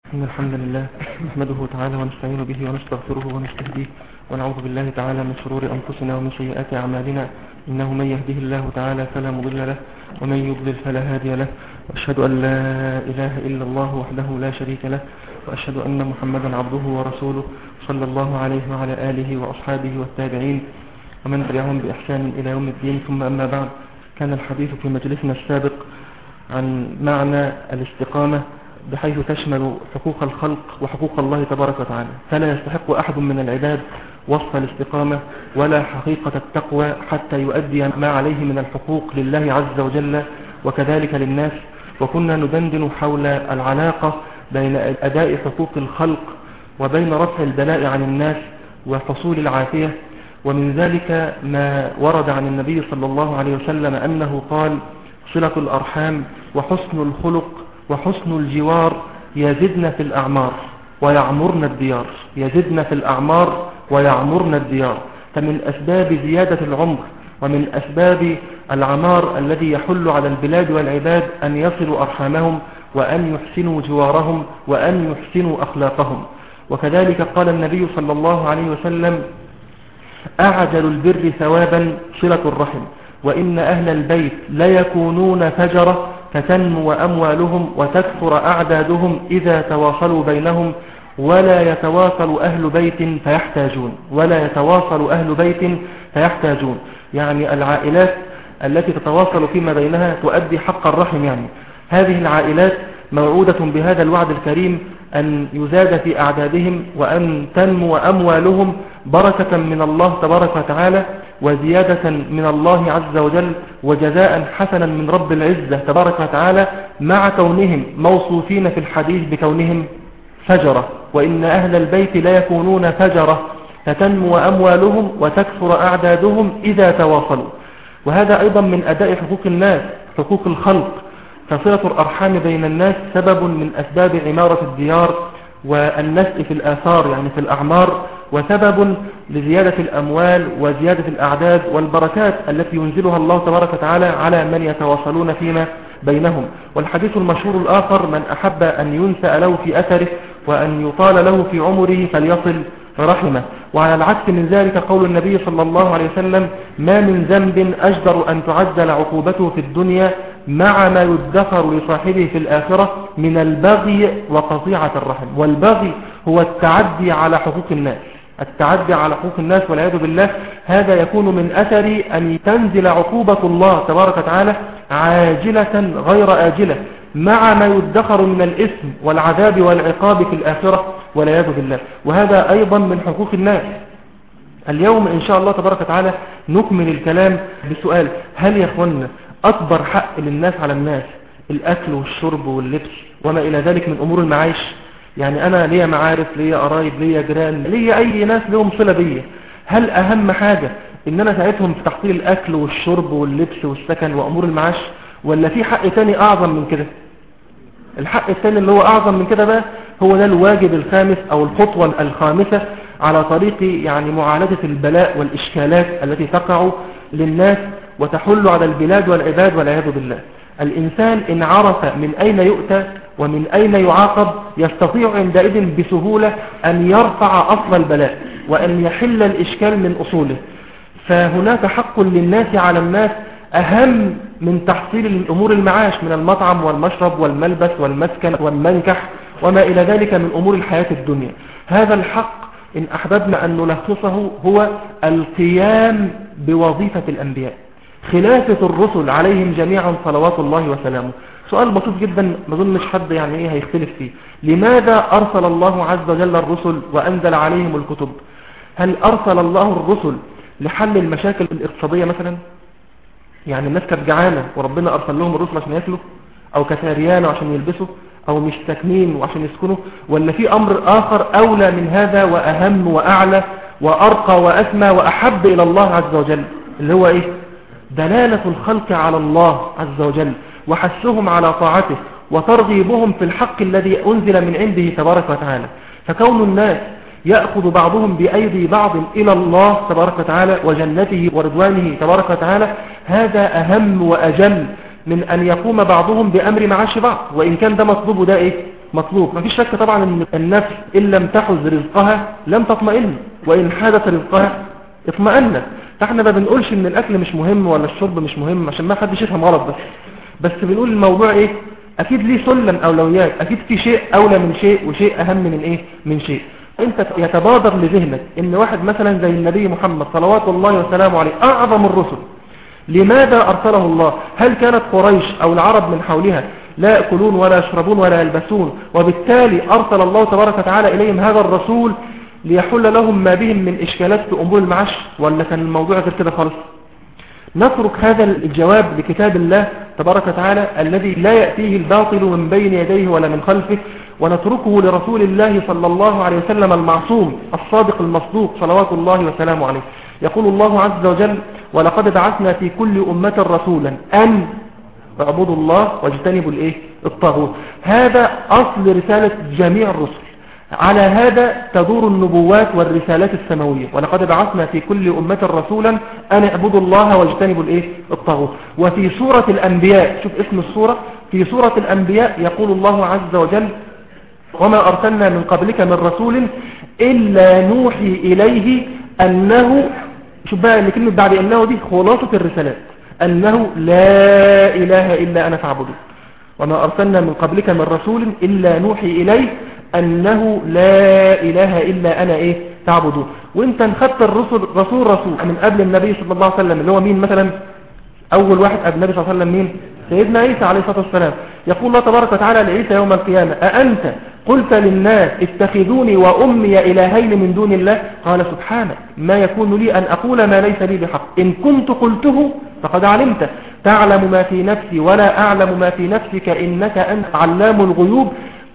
إن الحمد لله نحمده تعالى ونستعين به ونستغفره ونستهديه ونعوذ بالله تعالى من شرور أنفسنا ومن سيئات أعمالنا. إنه من يهده الله تعالى فلا مضل له ومن يضلل فلا هادي له، وأشهد أن لا إله إلا الله وحده لا شريك له، وأشهد أن محمدا عبده ورسوله صلى الله عليه وعلى آله وأصحابه والتابعين ومن تبعهم بإحسان إلى يوم الدين. ثم أما بعد، كان الحديث في مجلسنا السابق عن معنى الاستقامة بحيث تشمل حقوق الخلق وحقوق الله تبارك وتعالى، فلا يستحق أحد من العباد وصف الاستقامة ولا حقيقة التقوى حتى يؤدي ما عليه من الحقوق لله عز وجل وكذلك للناس. وكنا ندندن حول العلاقة بين أداء حقوق الخلق وبين رفع البلاء عن الناس وحصول العافية، ومن ذلك ما ورد عن النبي صلى الله عليه وسلم أنه قال: صلة الأرحام وحسن الخلق وحسن الجوار يزدن في الأعمار ويعمرن الديار، يزدن في الأعمار ويعمرن الديار. فمن أسباب زيادة العمر ومن أسباب العمار الذي يحل على البلاد والعباد أن يصلوا أرحامهم وأن يحسنوا جوارهم وأن يحسنوا أخلاقهم. وكذلك قال النبي صلى الله عليه وسلم: أعجل البر ثوابا صلة الرحم، وإن أهل البيت ليكونون فجرة فتنمو أموالهم وتكثر أعدادهم إذا تواصلوا بينهم ولا يتواصل أهل بيت فيحتاجون، ولا يتواصل أهل بيت فيحتاجون. يعني العائلات التي تتواصل فيما بينها تؤدي حق الرحم. يعني هذه العائلات موعودة بهذا الوعد الكريم أن يزاد في أعدادهم وأن تنمو أموالهم بركة من الله تبارك وتعالى وزيادة من الله عز وجل وجزاء حسنا من رب العزة تبارك وتعالى، مع كونهم موصوفين في الحديث بكونهم فجرة. وإن أهل البيت لا يكونون فجرة فتنمو أموالهم وتكثر أعدادهم إذا تواصلوا. وهذا أيضا من أداء حقوق الناس، حقوق الخلق. فصلة الأرحام بين الناس سبب من أسباب عمارة الديار والنسء في الآثار، يعني في الأعمار، وسبب لزيادة الأموال وزيادة الأعداد والبركات التي ينزلها الله تبارك وتعالى على من يتواصلون فيما بينهم. والحديث المشهور الآخر: من أحب أن ينسأ له في أثره وأن يطال له في عمره فليصل رحمه. وعلى العكس من ذلك قول النبي صلى الله عليه وسلم: ما من ذنب أجدر أن تعجل عقوبته في الدنيا مع ما يدخر لصاحبه في الآخرة من البغي وقطيعة الرحم. والبغي هو التعدي على حقوق الناس، التعدي على حقوق الناس والعياذ بالله. هذا يكون من أثر أن تنزل عقوبة الله تبارك وتعالى عاجلة غير آجلة مع ما يدخر من الإثم والعذاب والعقاب في الآخرة والعياذ بالله. وهذا أيضا من حقوق الناس. اليوم إن شاء الله تبارك وتعالى نكمل الكلام بسؤال: هل يا أخوانا أكبر حق للناس على الناس الأكل والشرب واللبس وما إلى ذلك من أمور المعايش؟ يعني أنا ليا معارف، ليا قرايب، ليا جيران، ليا أي ناس لهم صلة بيا. هل أهم حاجة إن أنا ساعدهم في تحصيل الأكل والشرب واللبس والسكن وأمور المعاش، ولا في حق تاني أعظم من كده؟ الحق الثاني اللي هو أعظم من كده بقى هو ده الواجب الخامس أو الخطوة الخامسة على طريق يعني معالجة البلاء والإشكالات التي تقع للناس وتحل على البلاد والعباد والعياذ بالله. الإنسان إن عرف من أين يؤتى ومن أين يعاقب يستطيع عندئذ بسهولة أن يرفع أصل البلاء وأن يحل الإشكال من أصوله. فهناك حق للناس على الناس أهم من تحصيل الأمور المعاش من المطعم والمشرب والملبس والمسكن والمنكح وما إلى ذلك من أمور الحياة الدنيا. هذا الحق إن أحببنا أن نلخصه هو القيام بوظيفة الأنبياء، خلافة الرسل عليهم جميعا صلوات الله وسلامه. سؤال بسيط جدا ما ظنش حد يعني ايه هيختلف فيه: لماذا أرسل الله عز وجل الرسل وأنزل عليهم الكتب؟ هل أرسل الله الرسل لحل المشاكل الاقتصادية مثلا؟ يعني الناس كانت جعانة وربنا أرسل لهم الرسل عشان يأكلوا، أو كساريان عشان يلبسوا، أو مش ساكنين وعشان يسكنوا؟ ولا في أمر آخر أولى من هذا وأهم وأعلى وأرقى وأسمى وأحب إلى الله عز وجل، اللي هو إيه؟ دلالة الخلق على الله عز وجل وحثهم على طاعته وترغيبهم في الحق الذي أنزل من عنده تبارك وتعالى. فكون الناس يأخذ بعضهم بأيدي بعض إلى الله تبارك وتعالى وجنته ورضوانه تبارك وتعالى، هذا أهم وأجل من أن يقوم بعضهم بأمر معاش بعض، وإن كان ده مطلوب ده إيه؟ مطلوب. ما فيش شك طبعا ان النفس ان لم تحز رزقها لم تطمئن، وان حدث رزقها اطمئنت. فاحنا ما بنقولش ان الاكل مش مهم ولا الشرب مش مهم عشان ما حدش يفهم غلط، بس بنقول الموضوع ايه، اكيد ليه سلم اولويات، اكيد في شيء اولى من شيء وشيء اهم من ايه، من شيء. انت يتبادر لذهنك ان واحد مثلا زي النبي محمد صلوات الله وسلامه عليه اعظم الرسل، لماذا ارسله الله؟ هل كانت قريش او العرب من حولها لا يأكلون ولا يشربون ولا يلبسون، وبالتالي ارسل الله تبارك وتعالى اليهم هذا الرسول ليحل لهم ما بهم من اشكالات في امور المعاش، ولا كان الموضوع غير كده خالص؟ نترك هذا الجواب لكتاب الله تبارك وتعالى الذي لا يأتيه الباطل من بين يديه ولا من خلفه، ونتركه لرسول الله صلى الله عليه وسلم المعصوم الصادق المصدوق صلوات الله وسلامه عليه. يقول الله عز وجل: ولقد بعثنا في كل أمة رسولا أن اعبدوا الله واجتنبوا الطاغوت. هذا أصل رسالة جميع الرسل، على هذا تدور النبوات والرسالات السماوية. ولقد بعثنا في كل أمة رسولا أن اعبدوا الله واجتنبوا الطاغوت. وفي سورة الأنبياء، شوف اسم السورة، في سورة الأنبياء يقول الله عز وجل: وما أرسلنا من قبلك من رسول إلا نوحي إليه أنه، شوف بقى اللي كلمة بعد أنه دي خلاصة الرسالات، أنه لا إله إلا أنا فاعبدون. وما أرسلنا من قبلك من رسول إلا نوحي إليه أنه لا إله إلا أنا تعبدون. وانت انخدت رسول من قبل النبي صلى الله عليه وسلم، اللي هو مين مثلا؟ أول واحد قبل النبي صلى الله عليه وسلم مين؟ سيدنا عيسى عليه الصلاة والسلام. يقول الله تبارك وتعالى لعيسى يوم القيامة: أأنت قلت للناس اتخذوني وأمي إلهين من دون الله؟ قال: سبحانك، ما يكون لي أن أقول ما ليس لي بحق، إن كنت قلته فقد علمته، تعلم ما في نفسي ولا أعلم ما في نفسك، إنك أنت علام الغيوب،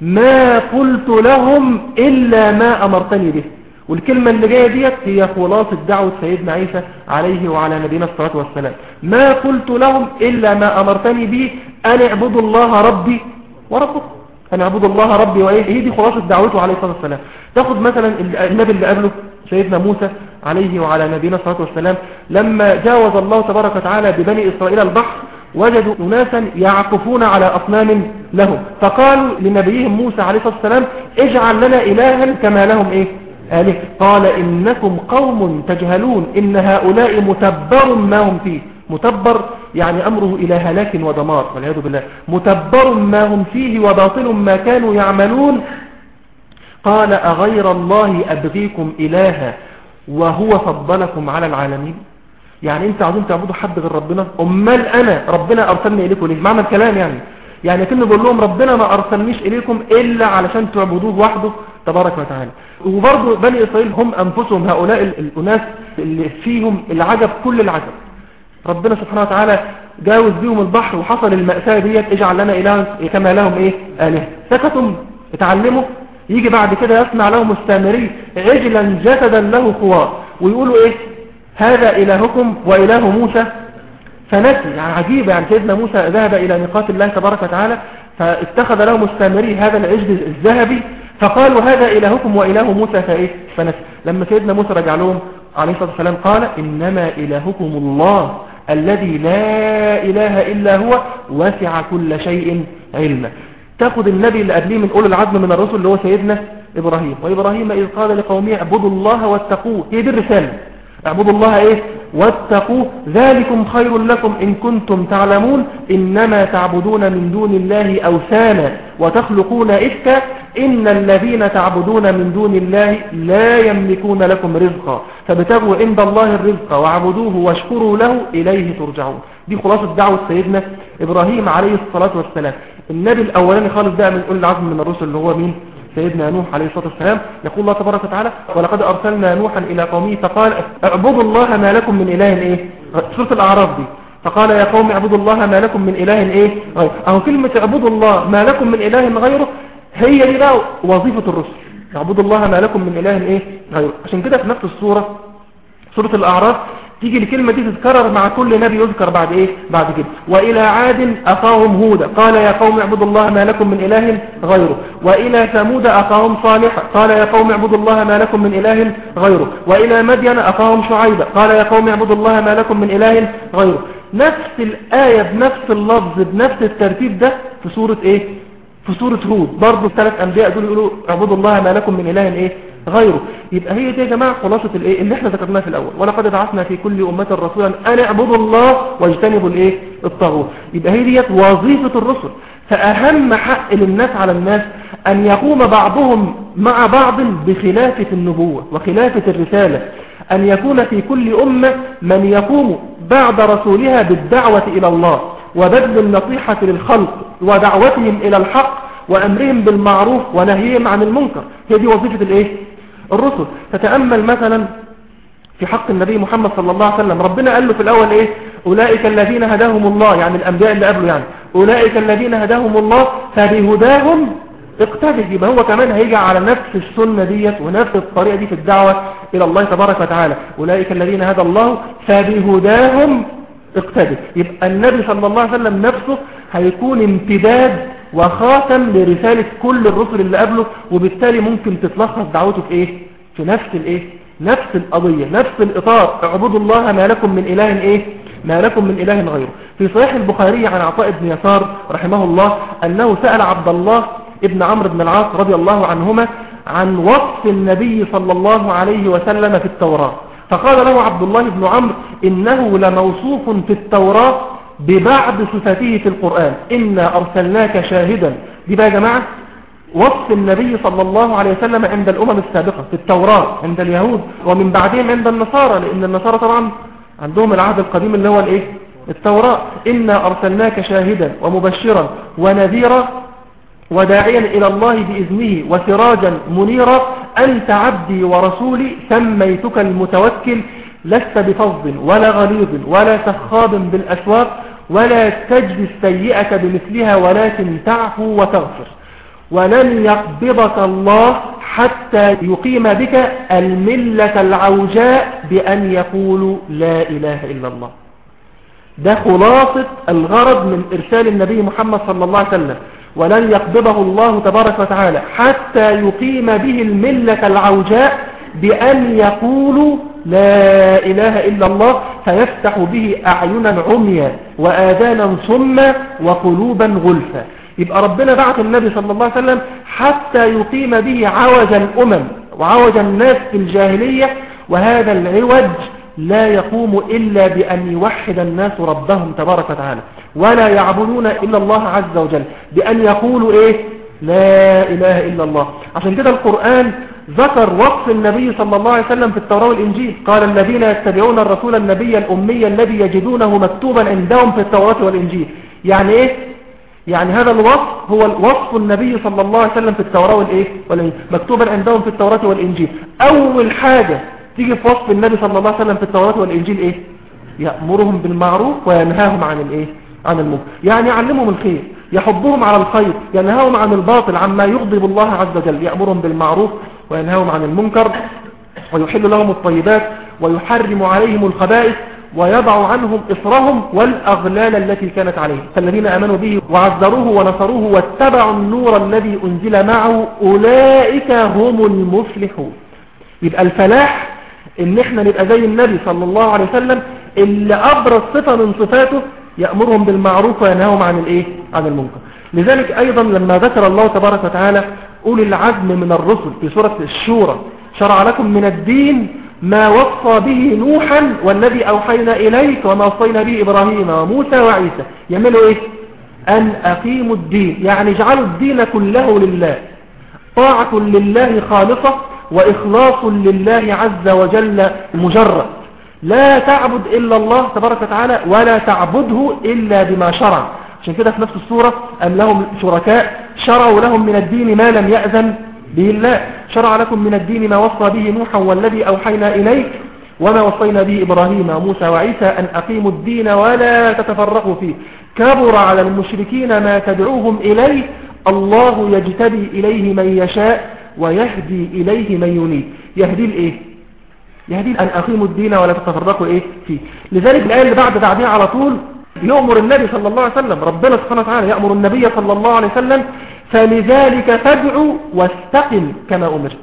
ما قلت لهم إلا ما أمرتني به. والكلمة اللي جاية ديت هي خلاصة دعوة سيدنا عيسى عليه وعلى نبينا الصلاة والسلام: ما قلت لهم إلا ما أمرتني به أن اعبدوا الله ربي وربكم، أن اعبدوا الله ربي وإيه. هي دي خلاصة دعوته عليه الصلاة والسلام. تاخد مثلا النبي اللي قبله سيدنا موسى عليه وعلى نبينا الصلاة والسلام، لما جاوز الله تبارك وتعالى ببني إسرائيل البحر وجدوا أناسا يعكفون على أصنام لهم، فقالوا لنبيهم موسى عليه الصلاة والسلام: اجعل لنا إلها كما لهم آله. قال: إنكم قوم تجهلون، إن هؤلاء متبر ما هم فيه. متبر يعني أمره إلى هلاك ودمار والعياذ بالله. متبر ما هم فيه وباطل ما كانوا يعملون. قال: أغير الله أبغيكم إلها وهو فضلكم على العالمين؟ يعني انت عاوزين تعبدوا حد غير ربنا؟ امال انا ربنا ارسلني اليكم ليه؟ معنى الكلام يعني كنا بقول لهم ربنا ما ارسلنيش اليكم الا علشان تعبدوه وحده تبارك وتعالى. وبرضه بني اسرائيل هم انفسهم هؤلاء الاناس اللي فيهم العجب كل العجب. ربنا سبحانه وتعالى جاوز بيهم البحر وحصل المأساة ديت: اجعل لنا إلها كما لهم آله. سكتوا اتعلموا. يجي بعد كده يصنع لهم السامري عجلا جسدا له خوار، ويقولوا هذا إلهكم وإله موسى فنسي. يعني عجيب، يعني سيدنا موسى ذهب إلى ميقات الله تبارك وتعالى فاتخذ لهم السامري هذا العجل الذهبي، فقالوا هذا إلهكم وإله موسى فنسي. لما سيدنا موسى رجع لهم عليه الصلاة والسلام قال: إنما إلهكم الله الذي لا إله إلا هو وسع كل شيء علما. تأخذ النبي اللي قبليه من أولي العزم من الرسل اللي هو سيدنا إبراهيم: وإبراهيم إذ قال لقومه اعبدوا الله واتقوه. هي دي الرسالة: اعبدوا الله واتقوه ذلكم خير لكم إن كنتم تعلمون، إنما تعبدون من دون الله أوثانا وتخلقون إفكا، إن الذين تعبدون من دون الله لا يملكون لكم رزقا فابتغوا عند الله الرزق واعبدوه واشكروا له إليه ترجعون. دي خلاصة دعوة سيدنا إبراهيم عليه الصلاة والسلام. النبي الأولاني خالص ده من أولي العزم من الرسل اللي هو مين؟ سيدنا نوح عليه الصلاة والسلام. يقول الله تبارك وتعالى: ولقد أرسلنا نوحا إلى قومه فقال: اعبدوا الله ما لكم من إله سورة الأعراف دي. فقال: يا قوم اعبدوا الله ما لكم من إله غيره. أهو كلمة اعبدوا الله ما لكم من إله غيره هي دي بقى وظيفة الرسل: اعبدوا الله ما لكم من إله غيره. عشان كده في نفس السورة، سورة الأعراف، تيجي الكلمة دي تتكرر مع كل نبي يذكر بعد بعد كده. وإلى عاد أخاهم هودا قال: يا قوم اعبدوا الله ما لكم من إله غيره. وإلى ثمود أخاهم صالحا قال: يا قوم اعبدوا الله ما لكم من إله غيره. وإلى مدين أخاهم شعيبا قال: يا قوم اعبدوا الله ما لكم من إله غيره. نفس الآية بنفس اللفظ بنفس الترتيب ده في سورة في سورة هود برضه الثلاث أنبياء دول يقولوا اعبدوا الله ما لكم من إله إيه غيره. يبقى هي دي يا جماعة خلاصة الإيه اللي احنا ذكرناه في الأول، ولقد بعثنا في كل أمة رسولا أن اعبدوا الله واجتنبوا الإيه الطاغوت. يبقى هي دي وظيفة الرسل. فأهم حق للناس على الناس أن يقوم بعضهم مع بعض بخلافة النبوة وخلافة الرسالة، أن يكون في كل أمة من يقوم بعد رسولها بالدعوة إلى الله وبذل النصيحة للخلق ودعوتهم إلى الحق وأمرهم بالمعروف ونهيهم عن المنكر. هي دي وظيفة الإيه الرسل. فتأمل مثلا في حق النبي محمد صلى الله عليه وسلم، ربنا قال له في الأول إيه أولئك الذين هداهم الله، يعني الأنبياء اللي قبله، يعني أولئك الذين هداهم الله فبهداهم اقتدي. يبقى هو كمان هيجي على نفس السنة ديت ونفس الطريقة دي في الدعوة إلى الله تبارك وتعالى. أولئك الذين هدى الله فبهداهم اقتدي. يبقى النبي صلى الله عليه وسلم نفسه هيكون امتداد وخاتم لرسالة كل الرسل اللي قبله، وبالتالي ممكن تتلخص دعوته في ايه في نفس الايه نفس القضية نفس الإطار، اعبدوا الله ما لكم من إله ايه ما لكم من إله غيره. في صحيح البخاري عن عطاء بن يسار رحمه الله أنه سأل عبد الله ابن عمرو بن العاص رضي الله عنهما عن وصف النبي صلى الله عليه وسلم في التوراة، فقال له عبد الله بن عمرو إنه لموصوف في التوراة ببعض صفاته في القرآن، إنا أرسلناك شاهدا. دي بقى يا جماعة وصف النبي صلى الله عليه وسلم عند الأمم السابقة في التوراة عند اليهود، ومن بعدهم عند النصارى، لأن النصارى طبعا عندهم العهد القديم اللي هو الايه التوراة. إنا أرسلناك شاهدا ومبشرا ونذيرا وداعيا إلى الله بإذنه وسراجا منيرا أنت عبدي ورسولي سميتك المتوكل لست بفظ ولا غليظ ولا سخاب بالأسواق ولا تجزي السيئة بمثلها ولكن تعفو وتغفر ولن يقبضك الله حتى يقيم بك الملة العوجاء بأن يقولوا لا إله إلا الله. ده خلاصة الغرض من إرسال النبي محمد صلى الله عليه وسلم، ولن يقبضه الله تبارك وتعالى حتى يقيم به الملة العوجاء بأن يقولوا لا إله إلا الله، فيفتح به أعينا عميا وآذانا صما وقلوبا غلفا. يبقى ربنا بعث النبي صلى الله عليه وسلم حتى يقيم به عوج الأمم وعوج الناس في الجاهلية، وهذا العوج لا يقوم إلا بأن يوحد الناس ربهم تبارك وتعالى ولا يعبدون إلا الله عز وجل، بأن يقولوا إيه لا إله إلا الله. عشان كده القرآن ذكر وصف النبي صلى الله عليه وسلم في التوراة والإنجيل، قال الذين يتبعون الرسول النبي الأمي الذي يجدونه مكتوبا عندهم في التوراة والإنجيل. يعني إيه؟ يعني هذا الوصف هو وصف النبي صلى الله عليه وسلم في التوراة والإنجيل، مكتوبا عندهم في التوراة والإنجيل. أول حاجة تيجي في وصف النبي صلى الله عليه وسلم في التوراة والإنجيل إيه؟ يأمرهم بالمعروف وينهاهم عن الإيه؟ عن المنكر. يعني يعلمهم الخير، يحضهم على الخير، ينهاهم عن الباطل عما يغضب الله عز وجل، يأمرهم بالمعروف وينهاهم عن المنكر ويحل لهم الطيبات ويحرم عليهم الخبائث ويضع عنهم إصرهم والأغلال التي كانت عليهم. فالذين آمنوا به وعذروه ونصروه واتبعوا النور الذي أنزل معه أولئك هم المفلحون. يبقى الفلاح إن احنا نبقى زي النبي صلى الله عليه وسلم اللي أبرز صفة من صفاته يأمرهم بالمعروف وينهاهم عن الإيه؟ عن المنكر. لذلك أيضا لما ذكر الله تبارك وتعالى أولي العزم من الرسل في سورة الشورى شرع لكم من الدين ما وصى به نوحا والذي أوحينا إليك وما وصينا به إبراهيم وموسى وعيسى. يعملوا إيه؟ أن أقيموا الدين، يعني اجعلوا الدين كله لله، طاعة لله خالصة وإخلاص لله عز وجل مجرد، لا تعبد إلا الله تبارك وتعالى ولا تعبده إلا بما شرع. عشان كده في نفس السورة أن لهم شركاء شرعوا لهم من الدين ما لم يأذن به الله. شرع لكم من الدين ما وصى به نوحا والذي أوحينا إليك وما وصينا به إبراهيم وموسى وعيسى أن أقيموا الدين ولا تتفرقوا فيه كبر على المشركين ما تدعوهم إليه الله يجتبي إليه من يشاء ويهدي إليه من ينيب. يهدي الإيه؟ يهدي أن أقيموا الدين ولا تتفرقوا إيه فيه. لذلك الآية اللي بعدها على طول يأمر النبي صلى الله عليه وسلم، ربنا سبحانه وتعالى يأمر النبي صلى الله عليه وسلم فلذلك فادعوا واستقم كما أمرت.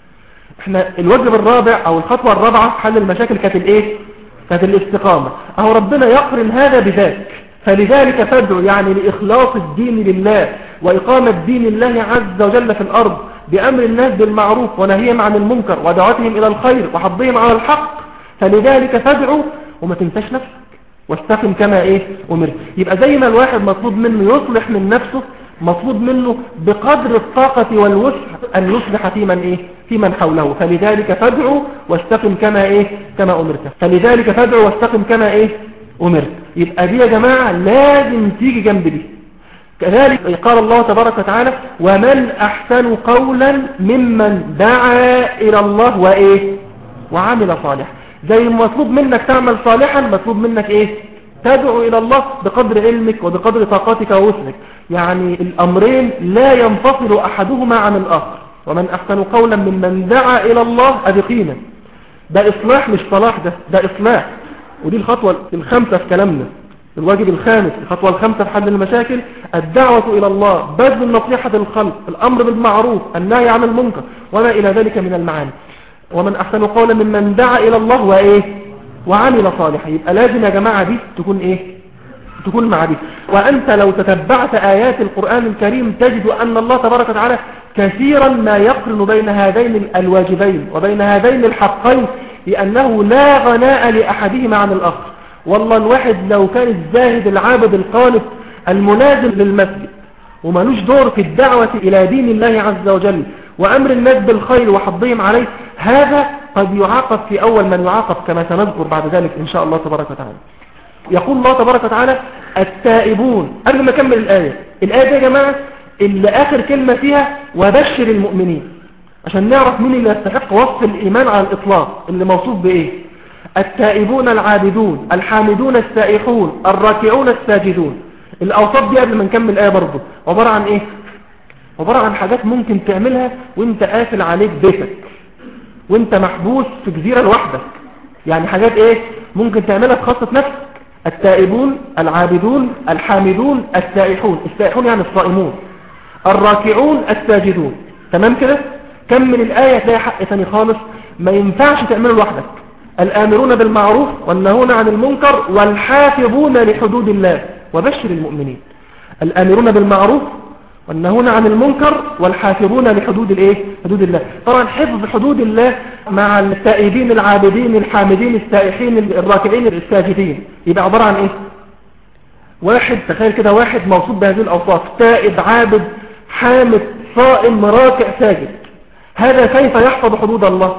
احنا الواجب الرابع أو الخطوة الرابعة في حل المشاكل كانت الإيه؟ كانت الاستقامة. أهو ربنا يقرن هذا بذاك، فلذلك فادعوا يعني لإخلاص الدين لله وإقامة دين الله عز وجل في الأرض بأمر الناس بالمعروف ونهيهم عن المنكر ودعوتهم إلى الخير وحضهم على الحق، فلذلك فادعوا وما تنساش نفسك واستقم كما أمرت. يبقى زي ما الواحد مطلوب منه يصلح من نفسه، مطلوب منه بقدر الطاقة والوسع أن يصلح في من حوله. فلذلك فادعوا واستقم كما أمرت. فلذلك فادعوا واستقم كما أمرت. يبقى دي يا جماعة لازم تيجي جنب دي. كذلك قال الله تبارك وتعالى ومن أحسن قولا ممن دعا إلى الله وعمل صالحا. زي مطلوب منك تعمل صالحا، مطلوب منك تدعو إلى الله بقدر علمك وبقدر طاقتك ووسعك. يعني الأمرين لا ينفصل أحدهما عن الآخر. ومن أحسن قولا ممن دعا إلى الله أدقينا. ده إصلاح مش صلاح، ده إصلاح. ودي الخطوة الخامسة في كلامنا، الواجب الخامس، الخطوة الخامسة في حل المشاكل، الدعوة إلى الله، بذل نصيحة الخلق، الأمر بالمعروف، النهي عن المنكر وما إلى ذلك من المعاني. ومن أحسن قولا ممن دعا إلى الله وعمل صالحا. يبقى لازم يا جماعة دي تكون مع دي. وأنت لو تتبعت آيات القرآن الكريم تجد أن الله تبارك وتعالى كثيرا ما يقرن بين هذين الواجبين وبين هذين الحقين، لأنه لا غناء لأحدهما عن الآخر. والله الواحد لو كان الزاهد العابد القانت الملازم للمسجد ومالوش دور في الدعوة إلى دين الله عز وجل وأمر الناس بالخير وحضهم عليه، هذا قد يعاقب في أول من يعاقب كما سنذكر بعد ذلك إن شاء الله تبارك وتعالى. يقول الله تبارك وتعالى التائبون. قبل ما أكمل الآية دي يا جماعة اللي آخر كلمة فيها وبشر المؤمنين، عشان نعرف مين اللي يستحق وصف الإيمان على الإطلاق، اللي موصوف التائبون العابدون الحامدون السائحون الراكعون الساجدون. الأوصاف دي قبل ما نكمل الآية برضه عبارة عن عبارة عن حاجات ممكن تعملها وانت قافل عليك بيتك وانت محبوس في جزيرة لوحدك. يعني حاجات ممكن تعملها بخاصة نفسك. التائبون العابدون الحامدون السائحون. السائحون يعني الصائمون. الراكعون الساجدون. تمام كده؟ كمل الآية تلاقي حق ثاني خالص ما ينفعش تعمله لوحدك. الآمرون بالمعروف والنهون عن المنكر والحافظون لحدود الله وبشر المؤمنين. الآمرون بالمعروف والنهون عن المنكر والحافظون لحدود حدود الله. طبعا حفظ حدود الله مع التائبين العابدين الحامدين السائحين الراكعين الساجدين يبقى عبارة عن واحد، تخيل كده واحد موصوف بهذه الأوصاف، تائب عابد حامد صائم راكع ساجد. هذا كيف يحفظ حدود الله؟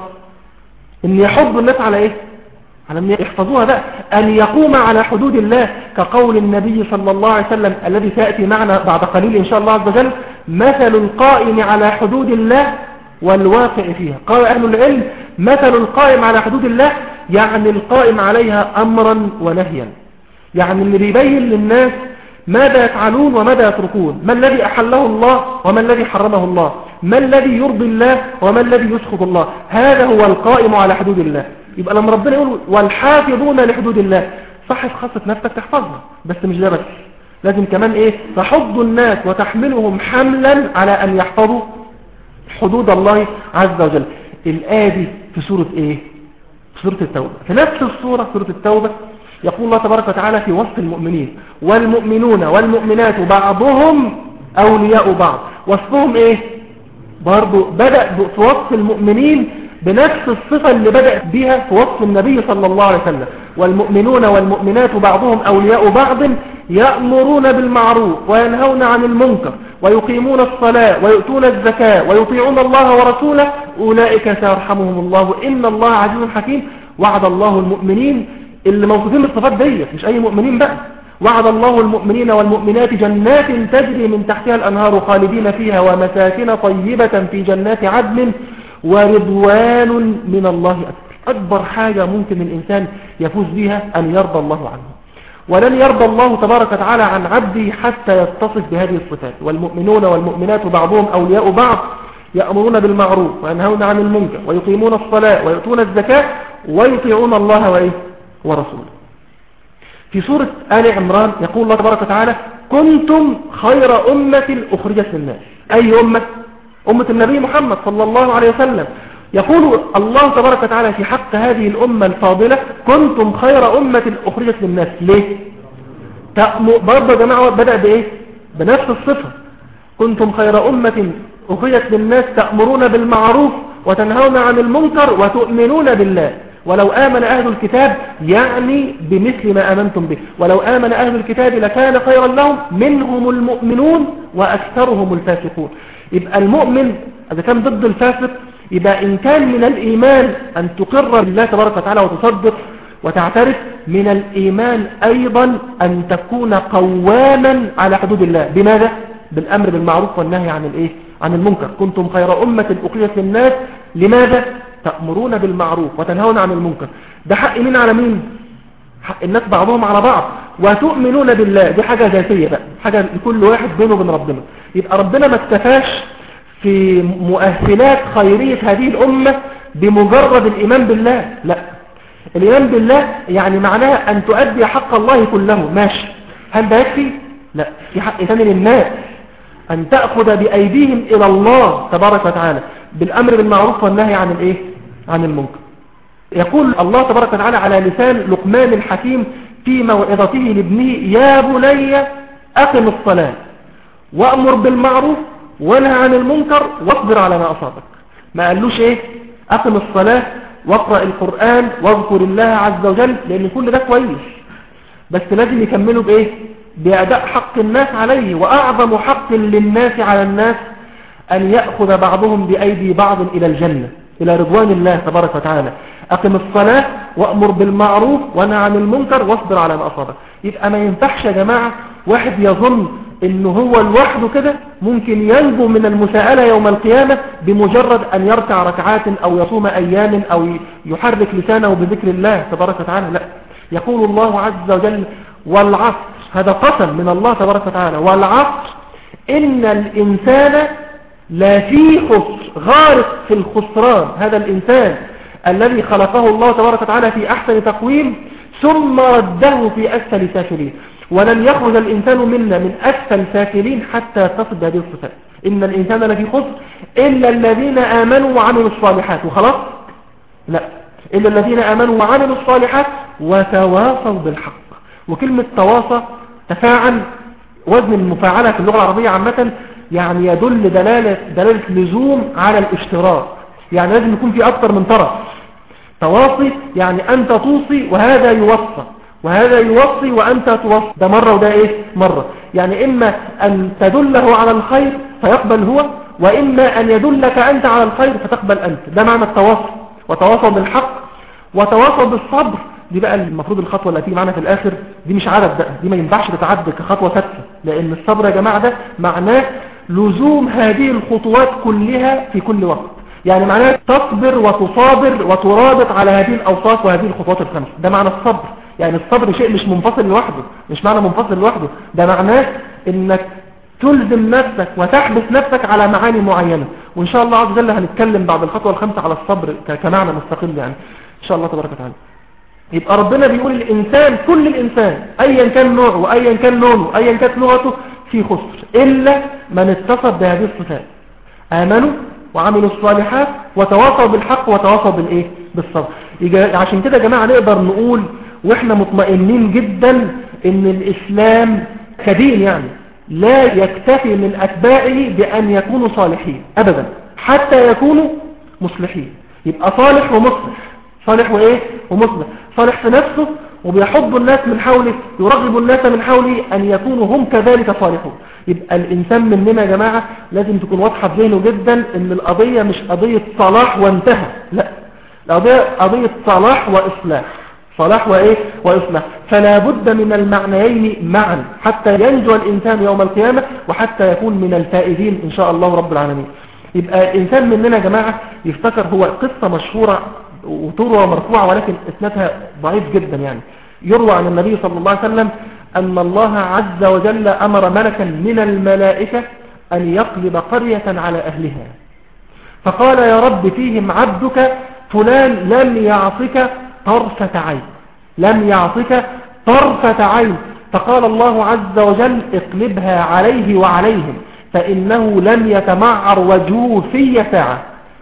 ان يحض الناس على على ان يحفظوها بقى، ان يقوم على حدود الله، كقول النبي صلى الله عليه وسلم الذي سيأتي معنا بعد قليل ان شاء الله عز وجل: مثل القائم على حدود الله والواقع فيها. قال اهل العلم: مثل القائم على حدود الله يعني القائم عليها امرا ونهيا، يعني اللي بيبين للناس ماذا يفعلون وماذا يتركون، ما الذي احله الله وما الذي حرمه الله، ما الذي يرضي الله وما الذي يسخط الله. هذا هو القائم على حدود الله. يبقى لما ربنا يقول والحافظون لحدود الله، صحف خاصة نفسك تحفظها، بس مش ده بس، لازم كمان تحض الناس وتحملهم حملا على ان يحفظوا حدود الله عز وجل. الآية دي في سورة في سورة التوبة. في نفس السورة سورة التوبة يقول الله تبارك وتعالى في وصف المؤمنين: والمؤمنون والمؤمنات بعضهم أولياء بعض. وصفهم برضو بدأ في وصف المؤمنين بنفس الصفة اللي بدأ بها في وصف النبي صلى الله عليه وسلم: والمؤمنون والمؤمنات بعضهم أولياء بعض يأمرون بالمعروف وينهون عن المنكر ويقيمون الصلاة ويؤتون الزكاة ويطيعون الله ورسوله أولئك سيرحمهم الله إن الله عزيز حكيم. وعد الله المؤمنين اللي موصوفين بالصفات دي، مش أي مؤمنين بقى. وعد الله المؤمنين والمؤمنات جنات تجري من تحتها الأنهار خالدين فيها ومساكن طيبة في جنات عدن ورضوان من الله أكبر. أكبر حاجة ممكن الإنسان يفوز بها أن يرضى الله عنه، ولن يرضى الله تبارك وتعالى عن عبده حتى يتصف بهذه الصفات: والمؤمنون والمؤمنات بعضهم أولياء بعض يأمرون بالمعروف وينهون عن المنكر ويقيمون الصلاة ويؤتون الزكاة ويطيعون الله ورسوله. في سورة آل عمران يقول الله تبارك وتعالى: كنتم خير أمة أخرجت للناس. أي أمة؟ أمة النبي محمد صلى الله عليه وسلم. يقول الله تبارك وتعالى في حق هذه الأمة الفاضلة: كنتم خير أمة أخرجت للناس. ليه؟ برضه يا جماعة بدأ بنفس الصفة: كنتم خير أمة أخرجت للناس تأمرون بالمعروف وتنهون عن المنكر وتؤمنون بالله ولو آمن أهل الكتاب يعني بمثل ما آمنتم به ولو آمن أهل الكتاب لكان خيرا لهم منهم المؤمنون وأكثرهم الفاسقون. يبقى المؤمن إذا كان ضد الفاسق يبقى إن كان من الإيمان أن تقر بالله تبارك وتعالى وتصدق وتعترف، من الإيمان أيضا أن تكون قواما على حدود الله. بماذا؟ بالأمر بالمعروف والنهي عن الإيه؟ عن المنكر. كنتم خير أمة أخرجت للناس لماذا؟ تأمرون بالمعروف وتنهون عن المنكر. ده حق مين على مين؟ حق الناس بعضهم على بعض. وتؤمنون بالله دي حاجة ذاتية بقى، حاجة لكل واحد بينه وبين ربنا. يبقى ربنا ما اكتفاش في مؤهلات خيرية هذه الأمة بمجرد الإيمان بالله، لا، الإيمان بالله يعني معناها أن تؤدي حق الله كله، ماشي. هل ده يكفي؟ لا، في حق ثاني للناس، أن تأخذ بأيديهم إلى الله تبارك وتعالى بالأمر بالمعروف والنهي عن الإيه؟ عن المنكر. يقول الله تبارك وتعالى على لسان لقمان الحكيم في موعظته لابنه: يا بني أقم الصلاة وأمر بالمعروف ونهى عن المنكر واصبر على ما أصابك. ما قالوش إيه؟ أقم الصلاة واقرأ القرآن واذكر الله عز وجل، لأن كل ده كويس، بس لازم يكملوا بإيه؟ بأداء حق الناس عليه. وأعظم حق للناس على الناس أن يأخذ بعضهم بأيدي بعض إلى الجنة، إلى رضوان الله تبارك وتعالى. أقم الصلاة وأمر بالمعروف ونهى عن المنكر واصبر على ما أصابك. يبقى ما ينفعش يا جماعة واحد يظن إنه هو لوحده كده ممكن ينجو من المساءلة يوم القيامة بمجرد أن يركع ركعات أو يصوم أيام أو يحرك لسانه بذكر الله تبارك وتعالى. لا، يقول الله عز وجل: والعصر، هذا قسم من الله تبارك وتعالى، والعصر إن الإنسان لا في خسر، غارق في الخسران. هذا الإنسان الذي خلقه الله تبارك وتعالى في أحسن تقويم ثم رده في أسفل سافلين. ولن يخرج الإنسان منا من أسفل سافلين حتى تصل هذه الصفات. إن الإنسان لفي خسر إلا الذين آمنوا وعملوا الصالحات. وخلاص؟ لا، إلا الذين آمنوا وعملوا الصالحات وتواصوا بالحق. وكلمة تواصى تفاعل، وزن المفاعلة في اللغة العربية عامة يعني يدل دلالة لزوم على الاشتراك، يعني لازم يكون في أكثر من طرف. تواصي يعني أنت توصي وهذا يوصى وهذا يوصي وأنت توصي، ده مرة وده إيه؟ مرة. يعني إما أن تدله على الخير فيقبل هو، وإما أن يدلك أنت على الخير فتقبل أنت. ده معنى التواصي. وتواصوا بالحق وتواصوا بالصبر. دي بقى المفروض الخطوة اللي هتيجي معنا في الآخر، دي مش عدد بقى، دي ما ينفعش تتعد كخطوة ثابتة، لأن الصبر يا جماعة ده معناه لزوم هذه الخطوات كلها في كل وقت. يعني معناه تصبر وتصابر وترابط على هذه الأوصاف وهذه الخطوات الخمس. ده معنى الصبر. يعني الصبر شيء مش منفصل لوحده، مش معنى منفصل لوحده، ده معناه انك تلزم نفسك وتحبس نفسك على معاني معينة. وإن شاء الله عز وجل هنتكلم بعد الخطوة الخامسة على الصبر كمعنى مستقل يعني إن شاء الله تبارك وتعالى. يبقى ربنا بيقول الإنسان، كل الإنسان أيا كان نوعه وأيا كان لونه أيا كانت لغته في خسر إلا من اتصف بهذه الصفات: آمنوا وعملوا الصالحات وتواصوا بالحق وتواصوا بالإيه؟ بالصبر. عشان كده يا جماعة نقدر نقول وإحنا مطمئنين جدا إن الإسلام كدين يعني لا يكتفي من أتباعه بأن يكونوا صالحين أبدا حتى يكونوا مصلحين. يبقى صالح ومصلح، صالح وإيه؟ ومصلح. صالح في نفسه وبيحب الناس من حوله، يرغب الناس من حوله أن يكونوا هم كذلك صالحون. يبقى الإنسان مننا يا جماعة لازم تكون واضحة في ذهنه جدا إن القضية مش قضية صلاح وانتهى، لا، القضية قضية صلاح وإصلاح، صلاح وإيه؟ وإصلاح. فلا بد من المعنيين معا حتى ينجو الإنسان يوم القيامة وحتى يكون من الفائزين إن شاء الله رب العالمين. يبقى الإنسان مننا يا جماعة يفتكر، هو قصة مشهورة وتروى مرفوعة ولكن اسنادها ضعيف جدا. يعني يروى عن النبي صلى الله عليه وسلم أن الله عز وجل أمر ملكا من الملائكة أن يقلب قرية على أهلها، فقال: يا رب فيهم عبدك فلان لم يعصك طرفة عين، لم يعصك طرفة عين. فقال الله عز وجل: اقلبها عليه وعليهم فإنه لم يتمعر وجهه في ساعة،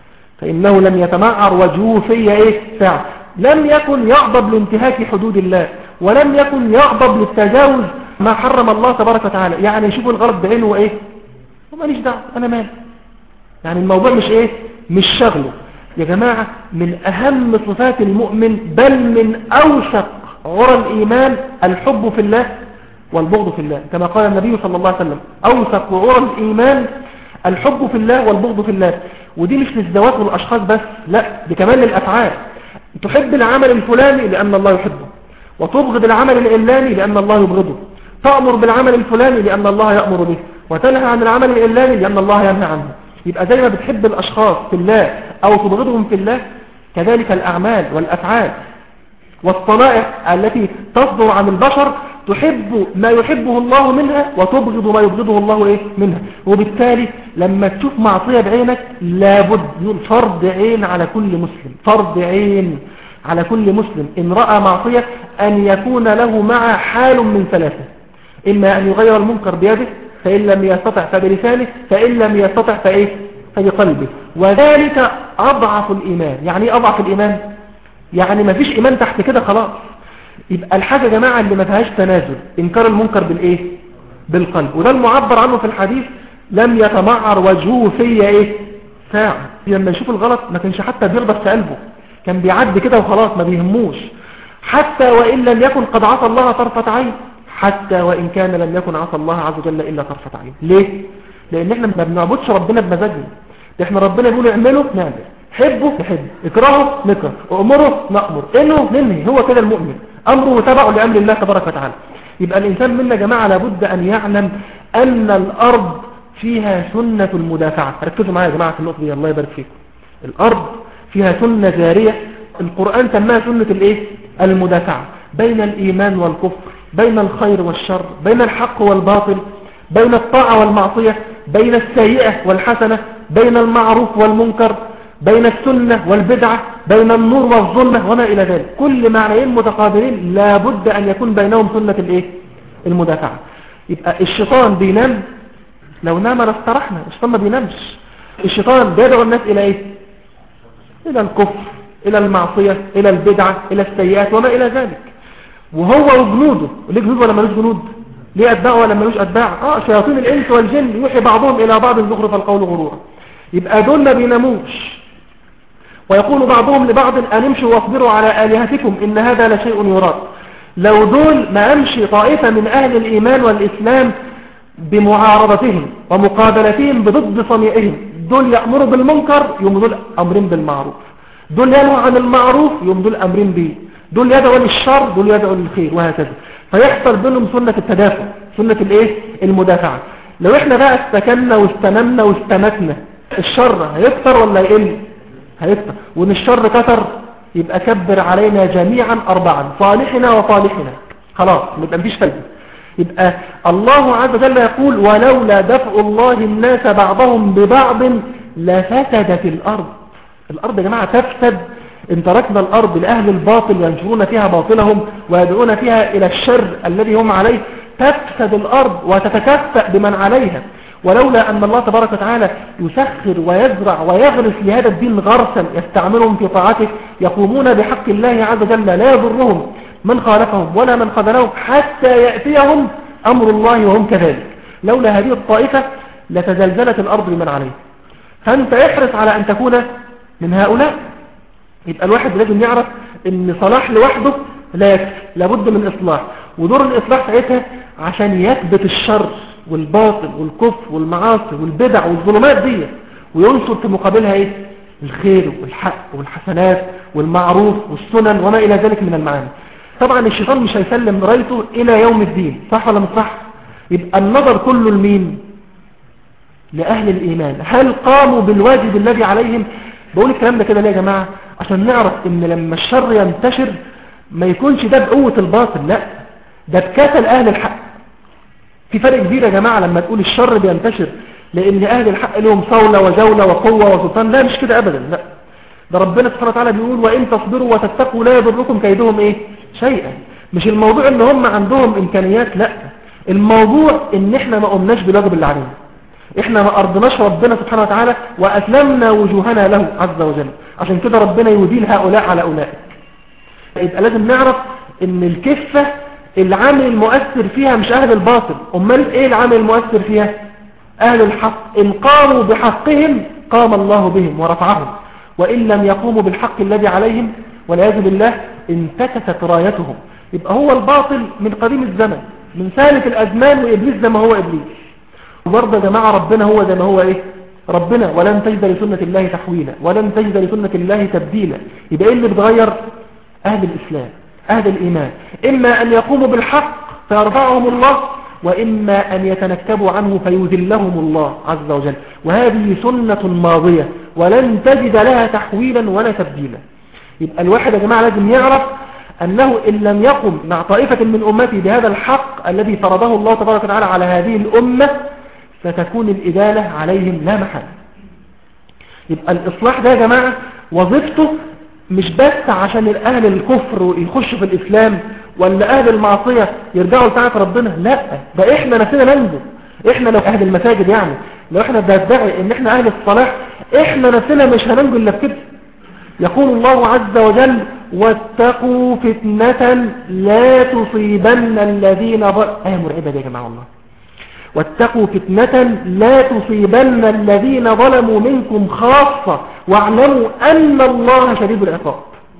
فإنه لم يتمعر وجهه في إيه؟ ساعة. لم يكن يغضب لانتهاك حدود الله ولم يكن يغضب للتجاوز ما حرم الله تبارك وتعالى. يعني يشوف الغلط بعينه وإيه؟ وماليش دعوه انا مالي. يعني الموضوع مش شغله يا جماعة. من اهم صفات المؤمن بل من اوثق عرى الايمان الحب في الله والبغض في الله، كما قال النبي صلى الله عليه وسلم اوثق عرى الايمان الحب في الله والبغض في الله. ودي مش للذوات والاشخاص بس، لا دي كمان للافعال. تحب العمل الفلاني لان الله يحبه، وتبغض العمل العلاني لان الله يبغضه، تأمر بالعمل الفلاني لان الله يأمر به، وتنهى عن العمل العلاني لان الله ينهى عنه. يبقى زي ما بتحب الاشخاص في الله او تبغضهم في الله، كذلك الاعمال والافعال والصنائع التي تصدر عن البشر تحب ما يحبه الله منها وتبغض ما يبغضه الله منها. وبالتالي لما تشوف معصية بعينك لابد فرض عين على كل مسلم، فرض عين على كل مسلم إن رأى معصية أن يكون له مع حال من ثلاثة: إما أن يغير المنكر بيده، فإن لم يستطع فبلسانه، فإن لم يستطع فبقلبه. وذلك أضعف الإيمان. يعني إيه أضعف الإيمان؟ يعني ما فيش إيمان تحت كده خلاص. يبقى الحاجة يا جماعة اللي ما فيهاش تنازل إنكار المنكر بالقلب. وده المعبر عنه في الحديث: لم يتمعر وجهه في ساعة. لما يشوف الغلط ما كانش حتى بيرضى في قلبه، كان بيعدي كده وخلاص ما بيهموش، حتى وإن لم يكن قد عصى الله طرفة عين، حتى وإن كان لم يكن عصى الله عز وجل إلا طرفة عين. ليه؟ لأن احنا ما بنعبدش ربنا بمزاجنا. احنا ربنا يقول اعمله نعمل، حبه نحب، اكرهه نكره، وامره نأمر، انه ننهي. هو كده المؤمن، امره تبع لامر الله تبارك وتعالى. يبقى الانسان منا يا جماعه لابد ان يعلم ان الارض فيها سنه المدافعه. ركزوا معايا يا جماعه في النقطه دي، الله يبارك فيكم. الارض فيها سنه جاريه، القران سماها سنه المدافعه بين الايمان والكفر، بين الخير والشر، بين الحق والباطل، بين الطاعه والمعصيه، بين السيئه والحسنه، بين المعروف والمنكر، بين السنة والبدعة، بين النور والظلمة وما إلى ذلك. كل معنيين متقابلين لابد أن يكون بينهم سنة المدافعة. يبقى الشيطان بينام، لو نام لاسترحنا. الشيطان ما بينامش. الشيطان بيدعو الناس إلى إلى الكفر، إلى المعصية، إلى البدعة، إلى السيئات وما إلى ذلك. وهو وجنوده، ليه جنود ولا ملوش جنود؟ ليه أتباع ولا ملوش أتباع؟ شياطين الإنس والجن يوحي بعضهم إلى بعض الزخرف القول غرورا. يبقى دول ما بيناموش. ويقول بعضهم لبعض أن امشوا واصبروا على آلهتكم إن هذا لشيء يراد. لو دول ما أمشي طائفة من أهل الإيمان والإسلام بمعارضتهم ومقابلتهم بضد صنيعهم، دول يأمروا بالمنكر يوم دول أمرين بالمعروف، دول ينهوا عن المعروف يوم دول أمرين به، دول يدعوا للشر دول يدعوا للخير، وهكذا. فيحصل بينهم سنة التدافع، سنة المدافعة. لو احنا بقى استكنا واستنمنا واستمتنا، الشر هيكتر ولا يقل؟ هيكتر. وان الشر كتر يبقى كبر علينا جميعا 4: صالحنا وصالحنا. خلاص يبقى مفيش فايده. يبقى الله عز وجل يقول: ولولا دفع الله الناس بعضهم ببعض لفسدت الارض. الارض يا جماعه تفسد ان تركنا الارض لاهل الباطل ينشرون فيها باطلهم ويدعون فيها الى الشر الذي هم عليه. تفسد الارض وتتكفأ بمن عليها. ولولا أن الله تبارك وتعالى يسخر ويزرع ويغرس لهذا الدين غرسا يستعملهم في طاعته، يقومون بحق الله عز وجل لا يضرهم من خالفهم ولا من خذلهم حتى يأتيهم أمر الله وهم كذلك. لولا هذه الطائفة لتزلزلت الأرض بمن عليه. فأنت احرص على أن تكون من هؤلاء. يبقى الواحد لازم يعرف أن صلاح لوحده لا يكفي، لابد من إصلاح. ودور الإصلاح ساعتها عشان يثبت الشر والباطل والكفر والمعاصي والبدع والظلمات دي، وينصر في مقابلها الخير والحق والحسنات والمعروف والسنن وما إلى ذلك من المعاني. طبعا الشيطان مش هيسلم رايته إلى يوم الدين، صح ولا مش صح؟ يبقى النظر كله لمين؟ لأهل الإيمان. هل قاموا بالواجب الذي عليهم؟ بقول الكلام ده كده ليه يا جماعة؟ عشان نعرف ان لما الشر ينتشر ما يكونش ده بقوة الباطل، لا ده بكسل أهل الحق. في فرق كبير يا جماعة لما تقول الشر بينتشر لأن أهل الحق لهم صولة وجولة وقوة وسلطان، لا مش كده أبدا. لا ده ربنا سبحانه وتعالى بيقول: وإن تصبروا وتتقوا لا يضركم كيدهم شيئا. مش الموضوع ان هم عندهم إمكانيات، لا الموضوع ان احنا ما قمناش بالواجب اللي علينا، احنا ما أرضناش ربنا سبحانه وتعالى وأسلمنا وجوهنا له عز وجل. عشان كده ربنا يدين هؤلاء على أولئك. يبقى لازم نعرف ان الكفة العامل المؤثر فيها مش أهل الباطل. أمال إيه العامل المؤثر فيها؟ أهل الحق إن قاموا بحقهم قام الله بهم ورفعهم، وإن لم يقوموا بالحق الذي عليهم والعياذ بالله انتكست رايتهم. يبقى هو الباطل من قديم الزمن، من سالف الأزمان، وإبليس زي ما هو إبليس. وبرضه يا جماعة ربنا هو زي ما هو إيه ربنا، ولن تجد لسنة الله تحويلا، ولن تجد لسنة الله تبديلا. يبقى إيه اللي بتغير؟ أهل الإسلام، أهل الإيمان، إما أن يقوموا بالحق فيرفعهم الله، وإما أن يتنكبوا عنه فيذلهم الله عز وجل. وهذه سنة ماضية ولن تجد لها تحويلا ولا تبديلا. يبقى الواحد يا جماعة لازم يعرف أنه إن لم يقم مع طائفة من أمتي بهذا الحق الذي فرضه الله تبارك وتعالى على هذه الأمة ستكون الإدالة عليهم لا محالة. يبقى الإصلاح ده يا جماعة وظيفته مش بس عشان أهل الكفر يخشوا في الإسلام، ولا أهل المعصية يرجعوا لطاعة ربنا، لا، ده إحنا نفسنا ننجو. إحنا لو أهل المساجد يعني لو إحنا بندعي إن إحنا أهل الصلاح، إحنا نفسنا مش هننجو إلا بكده. يقول الله عز وجل واتقوا فتنة لا تصيبن الذين آية مرعبة دي يا جماعة والله. واتقوا فتنة لا تصيبن الذين ظلموا منكم خاصة واعلموا أن الله شديد العقاب.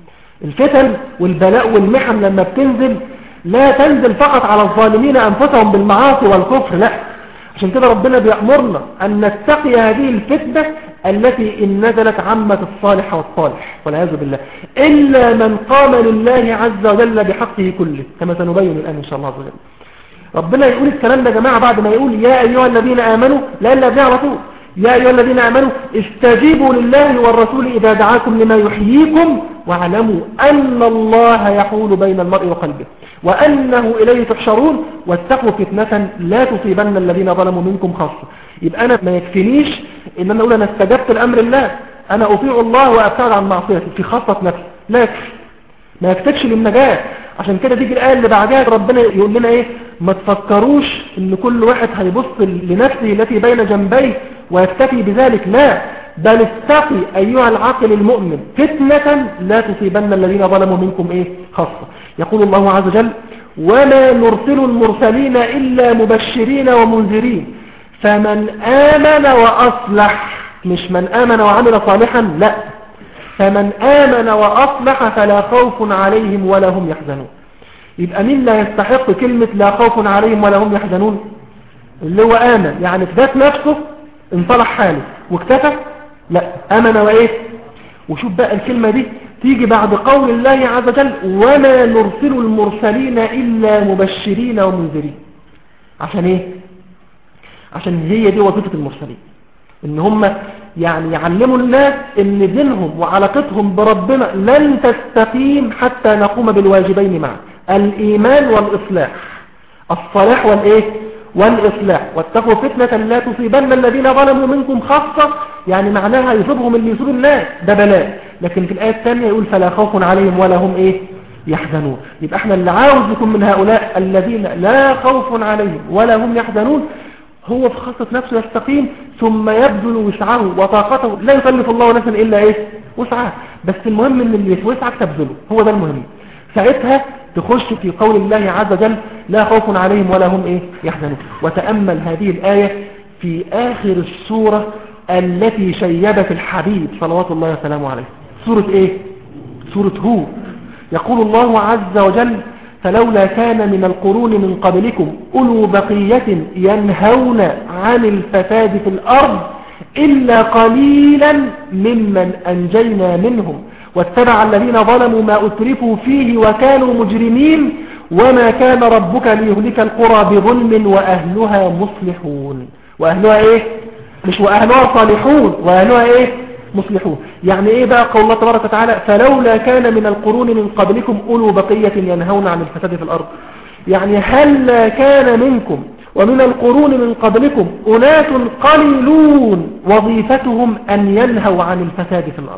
الفتن والبلاء والمحن لما بتنزل لا تنزل فقط على الظالمين أنفسهم بالمعاصي والكفر، لا، عشان كده ربنا بيأمرنا أن نتقي هذه الفتنة التي إن نزلت عامة الصالح والصالح والعياذ بالله، إلا من قام لله عز وجل بحقه كله، كما سنبين الآن إن شاء الله عز وجل. ربنا يقول الكلام ده يا جماعة بعد ما يقول يا أيها الذين آمنوا، لأن بيعرفوا يا أيها الذين آمنوا استجيبوا لله والرسول إذا دعاكم لما يحييكم واعلموا أن الله يحول بين المرء وقلبه وأنه إليه تحشرون واتقوا فتنة لا تصيبن الذين ظلموا منكم خاصة. يبقى أنا ما يكفينيش إن أنا أقول أنا استجبت لأمر الله، أنا أطيع الله وأبتعد عن معصيته في خاصة نفسي، لا يكفي، ما يكتكش للنجاة. عشان كده تيجي الآية اللي بعدها ربنا يقول لنا إيه؟ ما تفكروش إن كل واحد هيبص لنفسه التي بين جنبيه ويكتفي بذلك، لا، بل استقي أيها العاقل المؤمن فتنة لا تصيبن الذين ظلموا منكم إيه خاصة. يقول الله عز وجل وما نرسل المرسلين إلا مبشرين ومنذرين فمن آمن وأصلح، مش من آمن وعمل صالحا، لا، فمن آمن وأصلح فلا خوف عليهم ولا هم يحزنون. يبقى مين لا يستحق كلمة لا خوف عليهم ولا هم يحزنون؟ اللي هو آمن، يعني في ذات نفسه انصلح حاله واكتفى، لا، آمن وإيه. وشوف بقى الكلمة دي تيجي بعد قول الله عز وجل وما نرسل المرسلين إلا مبشرين ومنذرين. عشان إيه؟ عشان هي دي وظيفة المرسلين، إن هم يعني يعلموا الناس إن دينهم وعلاقتهم بربنا لن تستقيم حتى نقوم بالواجبين معا، الإيمان والإصلاح، الصلاح والإيه والإصلاح. واتقوا فتنة لا تصيبن الذين ظلموا منكم خاصة، يعني معناها يصيبهم اللي يصيب الناس ده بلاء. لكن في الآية الثانية يقول فلا خوف عليهم ولا هم إيه يحزنون. يبقى احنا اللي عاوز يكون من هؤلاء الذين لا خوف عليهم ولا هم يحزنون هو في خاصة نفسه يستقيم ثم يبذل وسعه وطاقته، لا يكلف الله نفسا إلا إيه وسعها، بس المهم ان اللي في وسعك تبذله، هو ده المهم. ساعتها تخش في قول الله عز وجل لا خوف عليهم ولا هم إيه يحزنون. وتأمل هذه الآية في آخر السورة التي شيبت الحبيب صلوات الله وسلامه عليه، سورة إيه؟ سورة هود. يقول الله عز وجل فلولا كان من القرون من قبلكم أولو بقية ينهون عن الفساد في الأرض إلا قليلا ممن أنجينا منهم واتبع الذين ظلموا ما أترفوا فيه وكانوا مجرمين وما كان ربك ليهلك القرى بظلم وأهلها مصلحون. وأهلها إيه؟ مش وأهلها صالحون، وأهلها إيه؟ مصلحون. يعني إيه بقى قول الله تبارك وتعالى فلولا كان من القرون من قبلكم أولو بقية ينهون عن الفساد في الأرض؟ يعني هل كان منكم ومن القرون من قبلكم أناس قليلون وظيفتهم أن ينهوا عن الفساد في الأرض،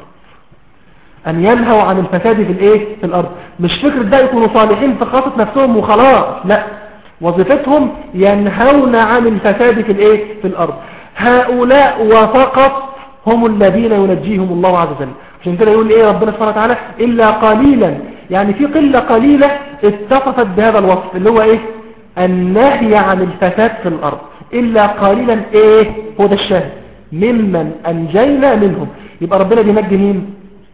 أن ينهوا عن الفساد في الإيه؟ في الأرض. مش فكرة ده يكونوا صالحين في خاصة نفسهم وخلاص، لا، وظيفتهم ينهون عن الفساد في الإيه؟ في الأرض. هؤلاء وفقط هم الذين ينجيهم الله عز وجل. عشان كده يقول إيه ربنا سبحانه وتعالى إلا قليلا، يعني في قلة قليلة اتصفت بهذا الوصف اللي هو إيه؟ النهي عن الفساد في الأرض. إلا قليلا إيه هو ده الشاهد ممن أنجينا منهم. يبقى ربنا بينجي مين؟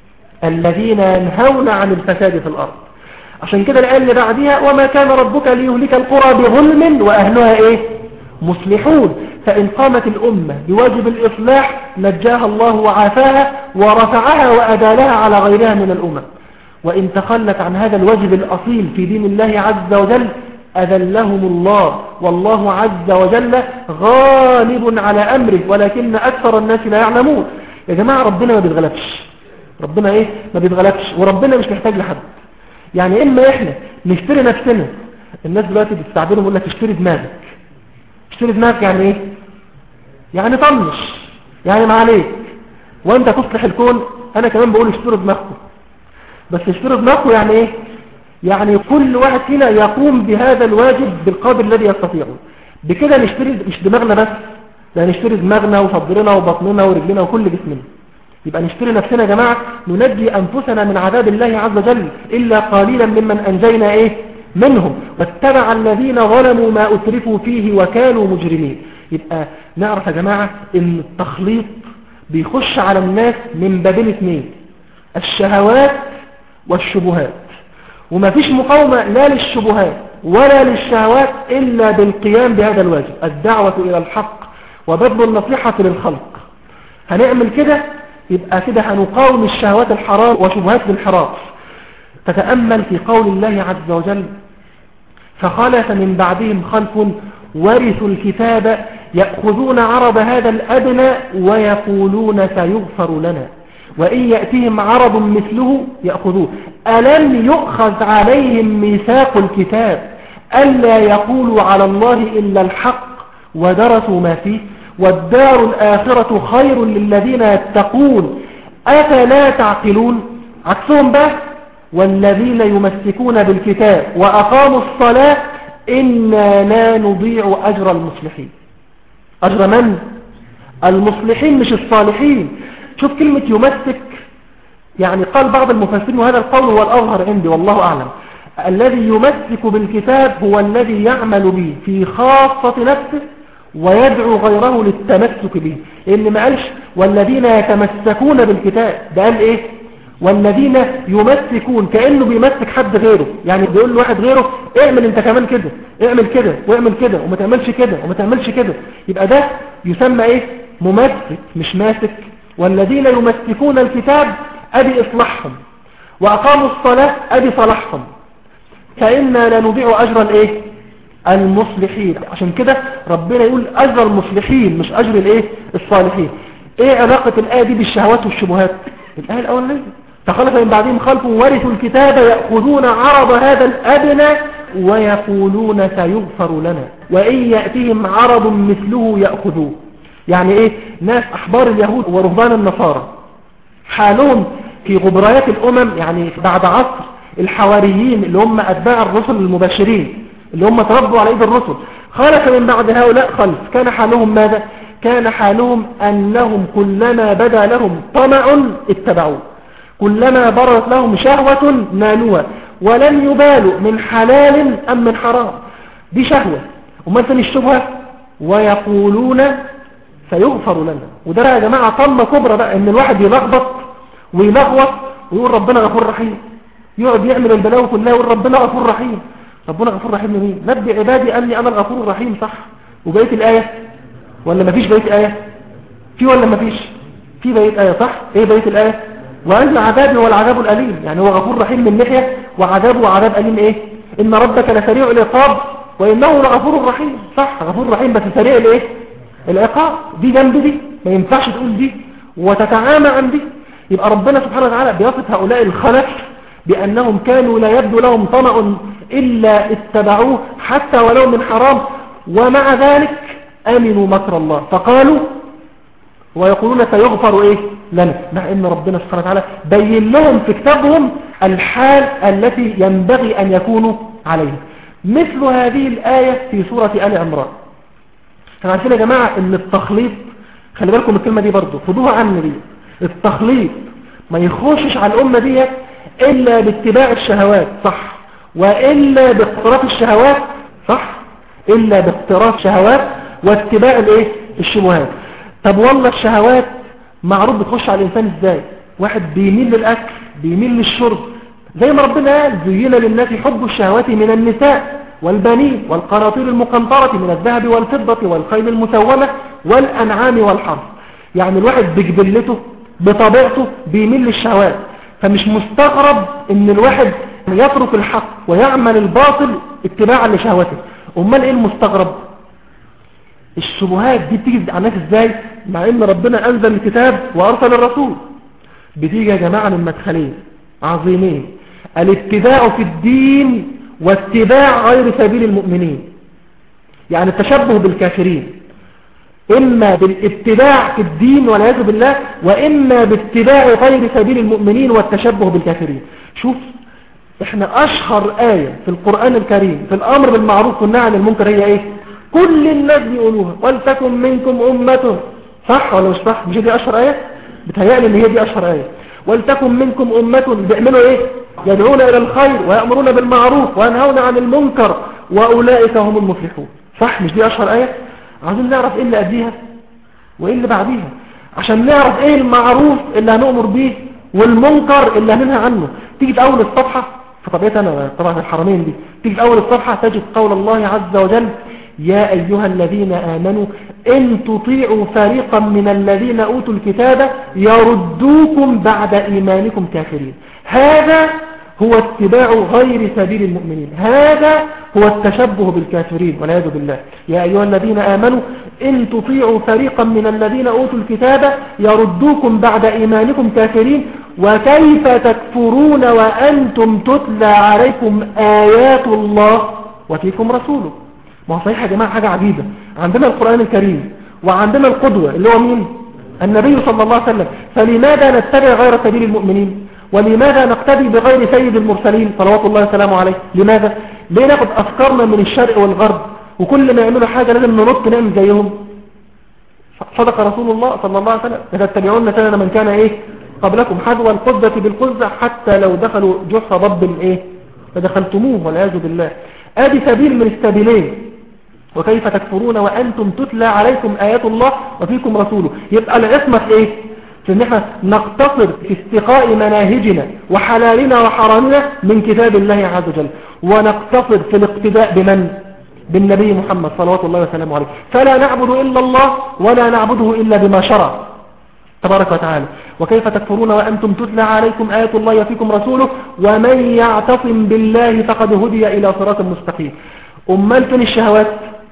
الذين ينهون عن الفساد في الأرض. عشان كده الآية اللي بعدها وما كان ربك ليهلك القرى بظلم وأهلها إيه مصلحون. فإن قامت الأمة بواجب الإصلاح نجاها الله وعافاها ورفعها وأدالها على غيرها من الأمم. وإن تخلت عن هذا الواجب الأصيل في دين الله عز وجل أذلهم الله والله عز وجل غالب على أمره ولكن أكثر الناس لا يعلمون. يا جماعة ربنا ما بيتغلبش، ربنا إيه ما بيتغلبش، وربنا مش محتاج لحد. يعني إما إحنا نشتري نفسنا. الناس دلوقتي بتستعبيرهم يقول لك اشتري دماغك. اشتري دماغك يعني إيه؟ يعني طنش، يعني ما عليك وأنت تصلح الكون. أنا كمان بقول اشتري دماغكم، بس اشتري دماغكم يعني إيه؟ يعني كل واحد فينا يقوم بهذا الواجب بالقدر الذي يستطيعه. بكده نشتري مش دماغنا بس، لا نشتري دماغنا وصدرنا وبطننا ورجلنا وكل جسمنا. يبقى نشتري نفسنا يا جماعة، ننجي أنفسنا من عذاب الله عز وجل إلا قليلا ممن أنجينا إيه منهم واتبع الذين ظلموا ما أترفوا فيه وكانوا مجرمين. يبقى نعرف يا جماعة إن التخليط بيخش على الناس من بابين اثنين، الشهوات والشبهات. وما فيش مقاومة لا للشبهات ولا للشهوات إلا بالقيام بهذا الواجب، الدعوة إلى الحق وبذل النصيحة للخلق. هنعمل كده يبقى كده هنقاوم الشهوات الحرام وشبهات الانحراف. فتأمل في قول الله عز وجل فخلف من بعدهم خلف ورثوا الكتاب يأخذون عرض هذا الأدنى ويقولون سيغفر لنا وإن يأتيهم عرض مثله يأخذوه. ألم يؤخذ عليهم ميثاق الكتاب ألا يقولوا على الله إلا الحق ودرسوا ما فيه والدار الآخرة خير للذين يتقون أفلا تعقلون. عكسهم بقى والذين يمسكون بالكتاب وأقاموا الصلاة إنا لا نضيع أجر المصلحين. أجر من؟ المصلحين مش الصالحين. شوف كلمة يمسك، يعني قال بعض المفسرين وهذا القول هو الأظهر عندي والله أعلم، الذي يمسك بالكتاب هو الذي يعمل به في خاصة نفسه ويدعو غيره للتمسك به. لأن ما قالش والذين يتمسكون بالكتاب، ده قال إيه والذين يمسكون، كأنه بيمسك حد غيره. يعني بيقول لواحد غيره اعمل انت كمان كده، اعمل كده واعمل كده وما تعملش كده وما تعملش كده. يبقى ده يسمى ايه ممسك مش ماسك. والذين يمسكون الكتاب ادي اصلاحهم واقاموا الصلاة ادي صلاحهم. فإنا لا نضيع اجر الايه المصلحين. عشان كده ربنا يقول اجر المصلحين مش اجر الايه الصالحين. ايه علاقة الآية دي بالشهوات والشبهات؟ الآية الأولانية فخلف من بعدهم خلف ورثوا الكتاب يأخذون عرض هذا الأدنى ويقولون سيغفر لنا وإن يأتيهم عرض مثله يأخذوه. يعني ايه ناس أحبار اليهود ورهبان النصارى حالهم في غبريات الأمم، يعني بعد عصر الحواريين اللي هم أتباع الرسل المباشرين اللي هم تربوا على ايد الرسل، خلف من بعد هؤلاء خلف كان حالهم ماذا؟ كان حالهم أنهم كلما بدا لهم طمع اتبعوه، كلما برت لهم شهوة نالوها ولن يبالوا من حلال أم من حرام. دي شهوة. ومثل الشبهة ويقولون سيغفر لنا. وده يا جماعة طمة كبرى بقى ان الواحد يلخبط ويلغوط ويقول ربنا غفور رحيم، يقعد يعمل البلاوي كلها ويقول ربنا غفور رحيم. ربنا غفور رحيم لمين؟ نبي عبادي أني أنا الغفور الرحيم، صح؟ وبقية الآية ولا مفيش بقية آية؟ في ولا مفيش؟ في بقية آية، صح؟ ايه بقية الآية؟ وأن عذابي هو العذاب الأليم. يعني هو غفور رحيم من ناحية وعذابه عذاب أليم. ايه؟ إن ربك لسريع العقاب وإنه لغفور رحيم. صح غفور رحيم بس سريع الايه العقاب. دي جنب دي ما ينفعش تقول دي وتتعامى عن دي. يبقى ربنا سبحانه وتعالى بيصف هؤلاء الخلف بأنهم كانوا لا يبدو لهم طمع إلا اتبعوه حتى ولو من حرام ومع ذلك آمنوا مكر الله فقالوا ويقولون سيغفر ايه لنا، مع ان ربنا سبحانه وتعالى بين لهم في كتابهم الحال التي ينبغي ان يكونوا عليها. مثل هذه الآية في سورة آل عمران. احنا عارفين يا جماعة ان التخليط، خلي بالكم الكلمة دي برضو خدوها عني دي، التخليط ما يخشش على الأمة دي إلا باتباع الشهوات، صح؟ وإلا باقتراف الشهوات، صح؟ إلا باقتراف شهوات واتباع الايه الشبهات. طب والله الشهوات معروف بتخش على الانسان ازاي؟ واحد بيميل للاكل، بيميل للشرب، زي ما ربنا قال زين للناس حب الشهوات من النساء والبنين والقناطير المقنطرة من الذهب والفضة والخيل المسومة والأنعام والحرث. يعني الواحد بجبلته بطبيعته بيميل للشهوات، فمش مستغرب ان الواحد يترك الحق ويعمل الباطل اتباعا لشهوته. امال ايه المستغرب؟ الشبهات دي بتيجي على الناس ازاي؟ مع ان ربنا انزل الكتاب وارسل الرسول. بتيجي يا جماعة من مدخلين عظيمين: الاتباع في الدين واتباع غير سبيل المؤمنين. يعني التشبه بالكافرين، إما بالاتباع في الدين والعياذ بالله، وإما باتباع غير سبيل المؤمنين والتشبه بالكافرين. شوف احنا أشهر آية في القرآن الكريم في الأمر بالمعروف والنهي عن المنكر هي ايه؟ كل الناس بيقولوها: ولتكن منكم أمة. صح ولا مش صح؟ مش دي أشهر آية؟ بتهيألي ان هي دي أشهر آية. ولتكن منكم أمة بيعملوا ايه؟ يدعون إلى الخير ويأمرون بالمعروف وينهون عن المنكر وأولئك هم المفلحون. صح؟ مش دي أشهر آية؟ عايزين نعرف ايه اللي قبليها وايه اللي بعديها، عشان نعرف ايه المعروف اللي هنؤمر به والمنكر اللي هننهى عنه. تيجي في اول الصفحة، في طبيعتنا انا طبعا الحرمين دي، تيجي في اول الصفحة تجد قول الله عز وجل: يا ايها الذين امنوا ان تطيعوا فريقا من الذين اوتوا الكتاب يردوكم بعد ايمانكم كافرين. هذا هو اتباع غير سبيل المؤمنين، هذا هو التشبه بالكافرين والعياذ بالله. يا أيها الذين آمنوا إن تطيعوا فريقا من الذين أوتوا الكتاب يردوكم بعد إيمانكم كافرين وكيف تكفرون وأنتم تتلى عليكم آيات الله وفيكم رسوله. ما هو صحيح يا جماعة حاجة عجيبة، عندنا القرآن الكريم وعندنا القدوة اللي هو مين؟ النبي صلى الله عليه وسلم، فلماذا نتبع غير سبيل المؤمنين؟ ولماذا نقتدي بغير سيد المرسلين صلوات الله وسلامه عليه؟ لماذا؟ ليه ناخد أفكارنا من الشرق والغرب وكل ما يعملوا حاجة لازم ننط نعمل زيهم؟ صدق رسول الله صلى الله عليه وسلم: لتتبعون سنن من كان ايه قبلكم حذو القذة بالقذة حتى لو دخلوا جحر ضب ايه فدخلتموه والعياذ بالله. ادي سبيل من السبيلين. وكيف تكفرون وأنتم تتلى عليكم آيات الله وفيكم رسوله. يبقى العصمة في ايه؟ في ان احنا نقتصر في استقاء مناهجنا وحلالنا وحرامنا من كتاب الله عز وجل، ونقتصر في الاقتداء بمن؟ بالنبي محمد صلوات الله وسلامه عليه. فلا نعبد إلا الله ولا نعبده إلا بما شرع تبارك وتعالى. وكيف تكفرون وأنتم تتلى عليكم آيات الله وفيكم رسوله ومن يعتصم بالله فقد هدي إلى صراط مستقيم. أمال فين الشهوات؟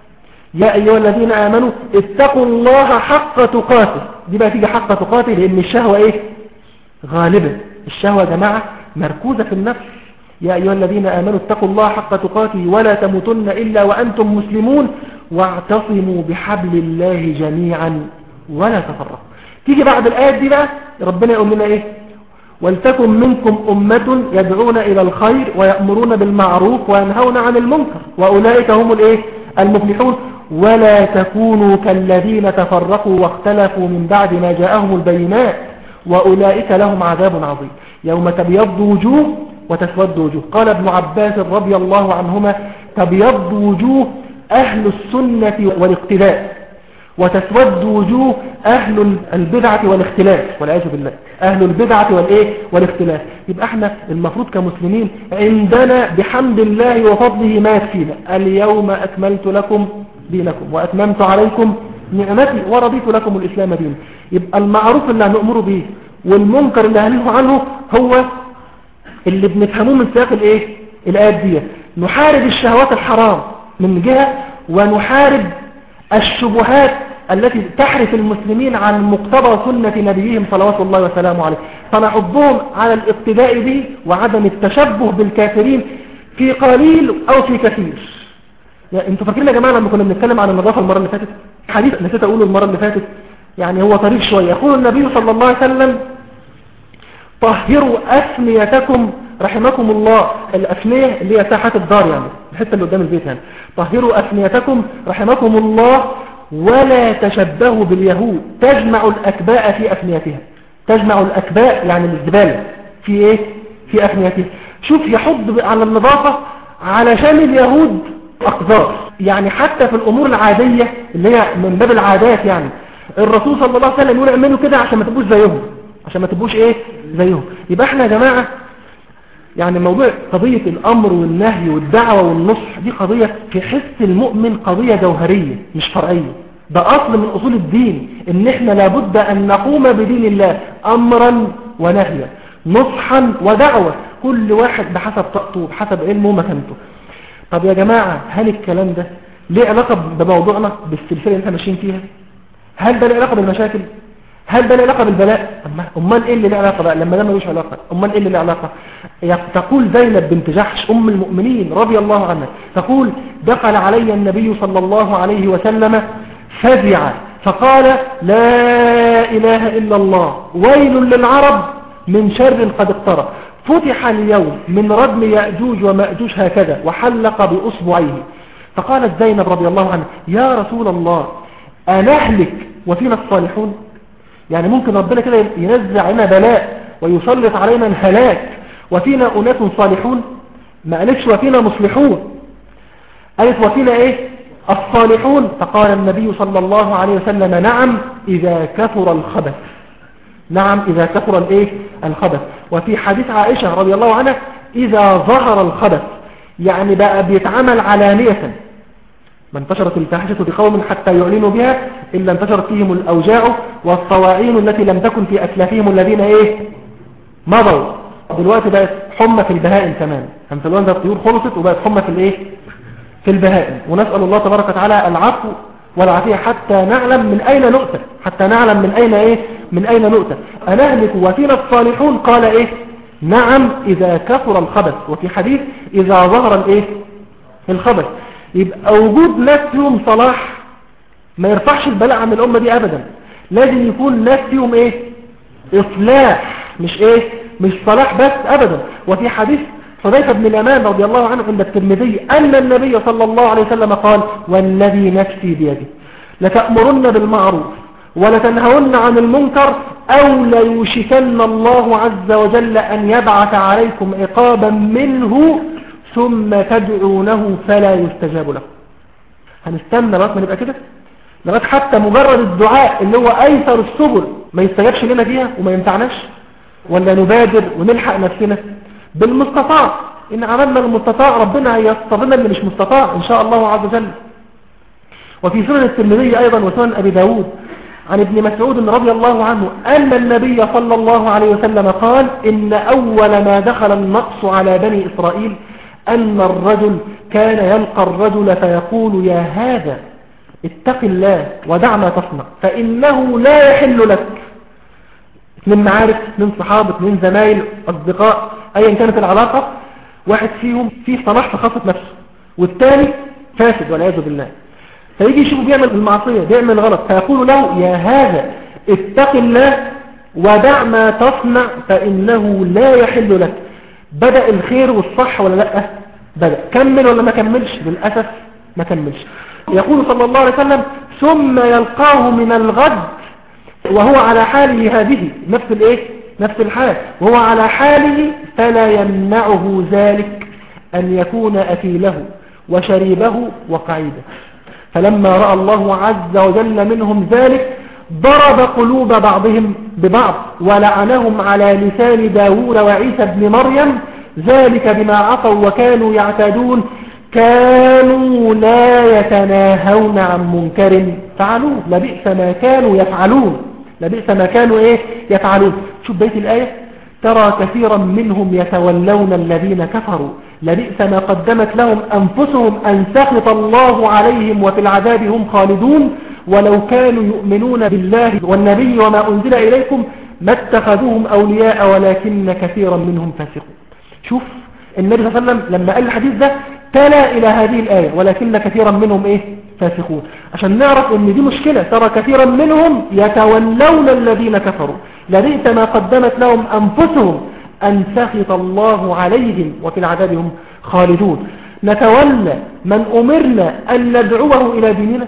يا أيها الذين آمنوا اتقوا الله حق تقاته. دي بقى تيجي حق تقاته لأن الشهوة ايه؟ غالبة. الشهوة يا جماعة مركوزة في النفس. يا أيها الذين آمنوا اتقوا الله حق تقاته ولا تموتن إلا وأنتم مسلمون واعتصموا بحبل الله جميعا ولا تفرقوا. تيجي بعد الآيات دي بقى ربنا يقول لنا ايه؟ ولتكن منكم أمة يدعون إلى الخير ويأمرون بالمعروف وينهون عن المنكر وأولئك هم الايه؟ المفلحون. ولا تكونوا كالذين تفرقوا واختلفوا من بعد ما جاءهم البينات وأولئك لهم عذاب عظيم. يوم تبيض وجوه وتسود وجوه. قال ابن عباس رضي الله عنهما: تبيض وجوه أهل السنة والاقتداء وتسود وجوه أهل البدعة والاختلاف والعياذ بالله. أهل البدعة والإيه والاختلاف. يبقى احنا المفروض كمسلمين عندنا بحمد الله وفضله ما يكفينا. اليوم أكملت لكم دينكم وأتممت عليكم نعمتي ورضيت لكم الإسلام دينا. يبقى المعروف اللي هنأمر به والمنكر اللي هننهى عنه هو اللي بنفهموه من سياق الايه الآيات دي. نحارب الشهوات الحرام من جهة، ونحارب الشبهات التي تحرف المسلمين عن مقتضى سنة نبيهم صلوات الله وسلامه عليه، فنحضهم على الاقتداء به وعدم التشبه بالكافرين في قليل أو في كثير. يعني انتوا فاكرين يا جماعة لما كنا بنتكلم عن النظافة المرة اللي فاتت؟ حديث نسيت أقوله المرة اللي فاتت، يعني هو طريق شوية. يقول النبي صلى الله عليه وسلم: طهروا أفنيتكم رحمكم الله. الأفنية اللي هي ساحات الدار، يعني الحتة اللي قدام البيت. يعني طهروا أفنيتكم رحمكم الله ولا تشبهوا باليهود تجمع الأكباء في أفنيتها. تجمع الأكباء يعني الزبالة في إيه؟ في أفنيتها. شوف يحض على النظافة علشان اليهود أقدار. يعني حتى في الأمور العادية اللي هي من باب العادات، يعني الرسول صلى الله عليه وسلم يقول اعملوا كده عشان ما تبقوش زيهم، عشان ما تبقوش ايه زيهم. يبقى احنا يا جماعة يعني موضوع قضية الأمر والنهي والدعوة والنصح دي قضية في حس المؤمن، قضية جوهرية مش فرعية. ده أصل من أصول الدين، إن إحنا لابد أن نقوم بدين الله أمرا ونهيا، نصحا ودعوة، كل واحد بحسب طاقته وبحسب علمه ومكانته. طب يا جماعة، هل الكلام ده ليه علاقة بموضوعنا بالسلسلة اللي احنا ماشيين فيها؟ هل ده له علاقة بالمشاكل؟ هل ده له علاقة بالبلاء؟ امال ايه اللي له علاقة بقى لما ده ملوش علاقة؟ امال ايه اللي له علاقة؟ تقول زينب بنت جحش ام المؤمنين رضي الله عنها، تقول دخل علي النبي صلى الله عليه وسلم فزع فقال لا اله الا الله، ويل للعرب من شر قد اقترب، فتح اليوم من ردم يأجوج ومأجوج هكذا وحلق بأصبعيه. فقالت زينب رضي الله عنها يا رسول الله أنهلك وفينا الصالحون؟ يعني ممكن ربنا كده ينزع علينا بلاء ويسلط علينا الهلاك وفينا أناس صالحون؟ ما قالتش وفينا مصلحون، قالت وفينا ايه الصالحون. فقال النبي صلى الله عليه وسلم نعم إذا كثر الخبث، نعم إذا كثر الايه الخبث. وفي حديث عائشة رضي الله عنها إذا ظهر الخبث، يعني بقى بيتعمل علانية. ما انتشرت الفاحشة بقوم حتى يعلنوا بها إلا انتشرت فيهم الأوجاع والطواعين التي لم تكن في أسلافهم الذين ايه مضوا. دلوقتي بقت حمى في البهائم كمان، انفلونزا الطيور خلصت وبقت حمى في الايه في البهائم. ونسأل الله تبارك وتعالى العفو والعافية حتى نعلم من أين نؤتى، حتى نعلم من أين ايه من أين نؤتى. أنهلك وفينا الصالحون؟ قال ايه نعم إذا كثر الخبث. وفي حديث إذا ظهر الايه الخبث. يبقى وجود ناس فيهم صلاح ما يرفعش البلاء عن الأمة دي أبدا، لازم يكون ناس فيهم ايه إصلاح، مش صلاح بس أبدا. وفي حديث حذيفة بن اليمان رضي الله عنه عند الترمذي أن النبي صلى الله عليه وسلم قال والذي نفسي بيده لتأمرن بالمعروف ولتنهون عن المنكر أو ليوشكن الله عز وجل أن يبعث عليكم عقابا منه ثم تدعونه فلا يستجاب له. هنستنى لغاية ما نبقى كده؟ لغاية حتى مجرد الدعاء اللي هو أيسر السبل ما يستجابش لنا فيها وما ينفعناش؟ ولا نبادر ونلحق نفسنا بالمستطاع؟ إن عملنا المستطاع ربنا هيسر لنا اللي مش مستطاع إن شاء الله عز وجل. وفي سنن الترمذي أيضا وسنن أبي داود عن ابن مسعود رضي الله عنه أن النبي صلى الله عليه وسلم قال إن أول ما دخل النقص على بني إسرائيل أن الرجل كان يلقى الرجل فيقول يا هذا اتق الله ودع ما تصنع فإنه لا يحل لك. اثنين معارف، اثنين صحابة، اثنين زمايل، أصدقاء، أيا كانت العلاقة، واحد فيهم فيه صلاح في خاصة نفسه والثاني فاسد والعياذ بالله. فيجي يشوفه بيعمل المعصية بيعمل غلط فيقول له يا هذا اتق الله ودع ما تصنع فإنه لا يحل لك. بدأ الخير والصح ولا لا؟ بدأ. كمل ولا ما كملش؟ للأسف ما كملش. يقول صلى الله عليه وسلم ثم يلقاه من الغد وهو على حاله هذه نفس الحال وهو على حاله فلا يمنعه ذلك أن يكون أكيله وشريبه وقعيده. فلما رأى الله عز وجل منهم ذلك ضرب قلوب بعضهم ببعض ولعنهم على لسان داوود وعيسى بن مريم ذلك بما عصوا وكانوا يعتادون كانوا لا يتناهون عن منكر فعلوه لبئس ما كانوا يفعلون. لبئس ما كانوا يفعلون. شوف بيت الآية ترى كثيرا منهم يتولون الذين كفروا لبئس ما قدمت لهم أنفسهم أن سخط الله عليهم وفي العذاب هم خالدون ولو كانوا يؤمنون بالله والنبي وما أنزل إليكم ما اتخذوهم أولياء ولكن كثيرا منهم فاسقون. شوف النبي صلى الله عليه وسلم لما قال الحديث ده تلا إلى هذه الآية ولكن كثيرا منهم فاسقون عشان نعرف ان دي مشكلة. ترى كثيرا منهم يتولون الذين كفروا لبئس ما قدمت لهم أنفسهم أن سخط الله عليهم وفي العذاب هم خالدون. نتولى من أمرنا أن ندعوه إلى ديننا؟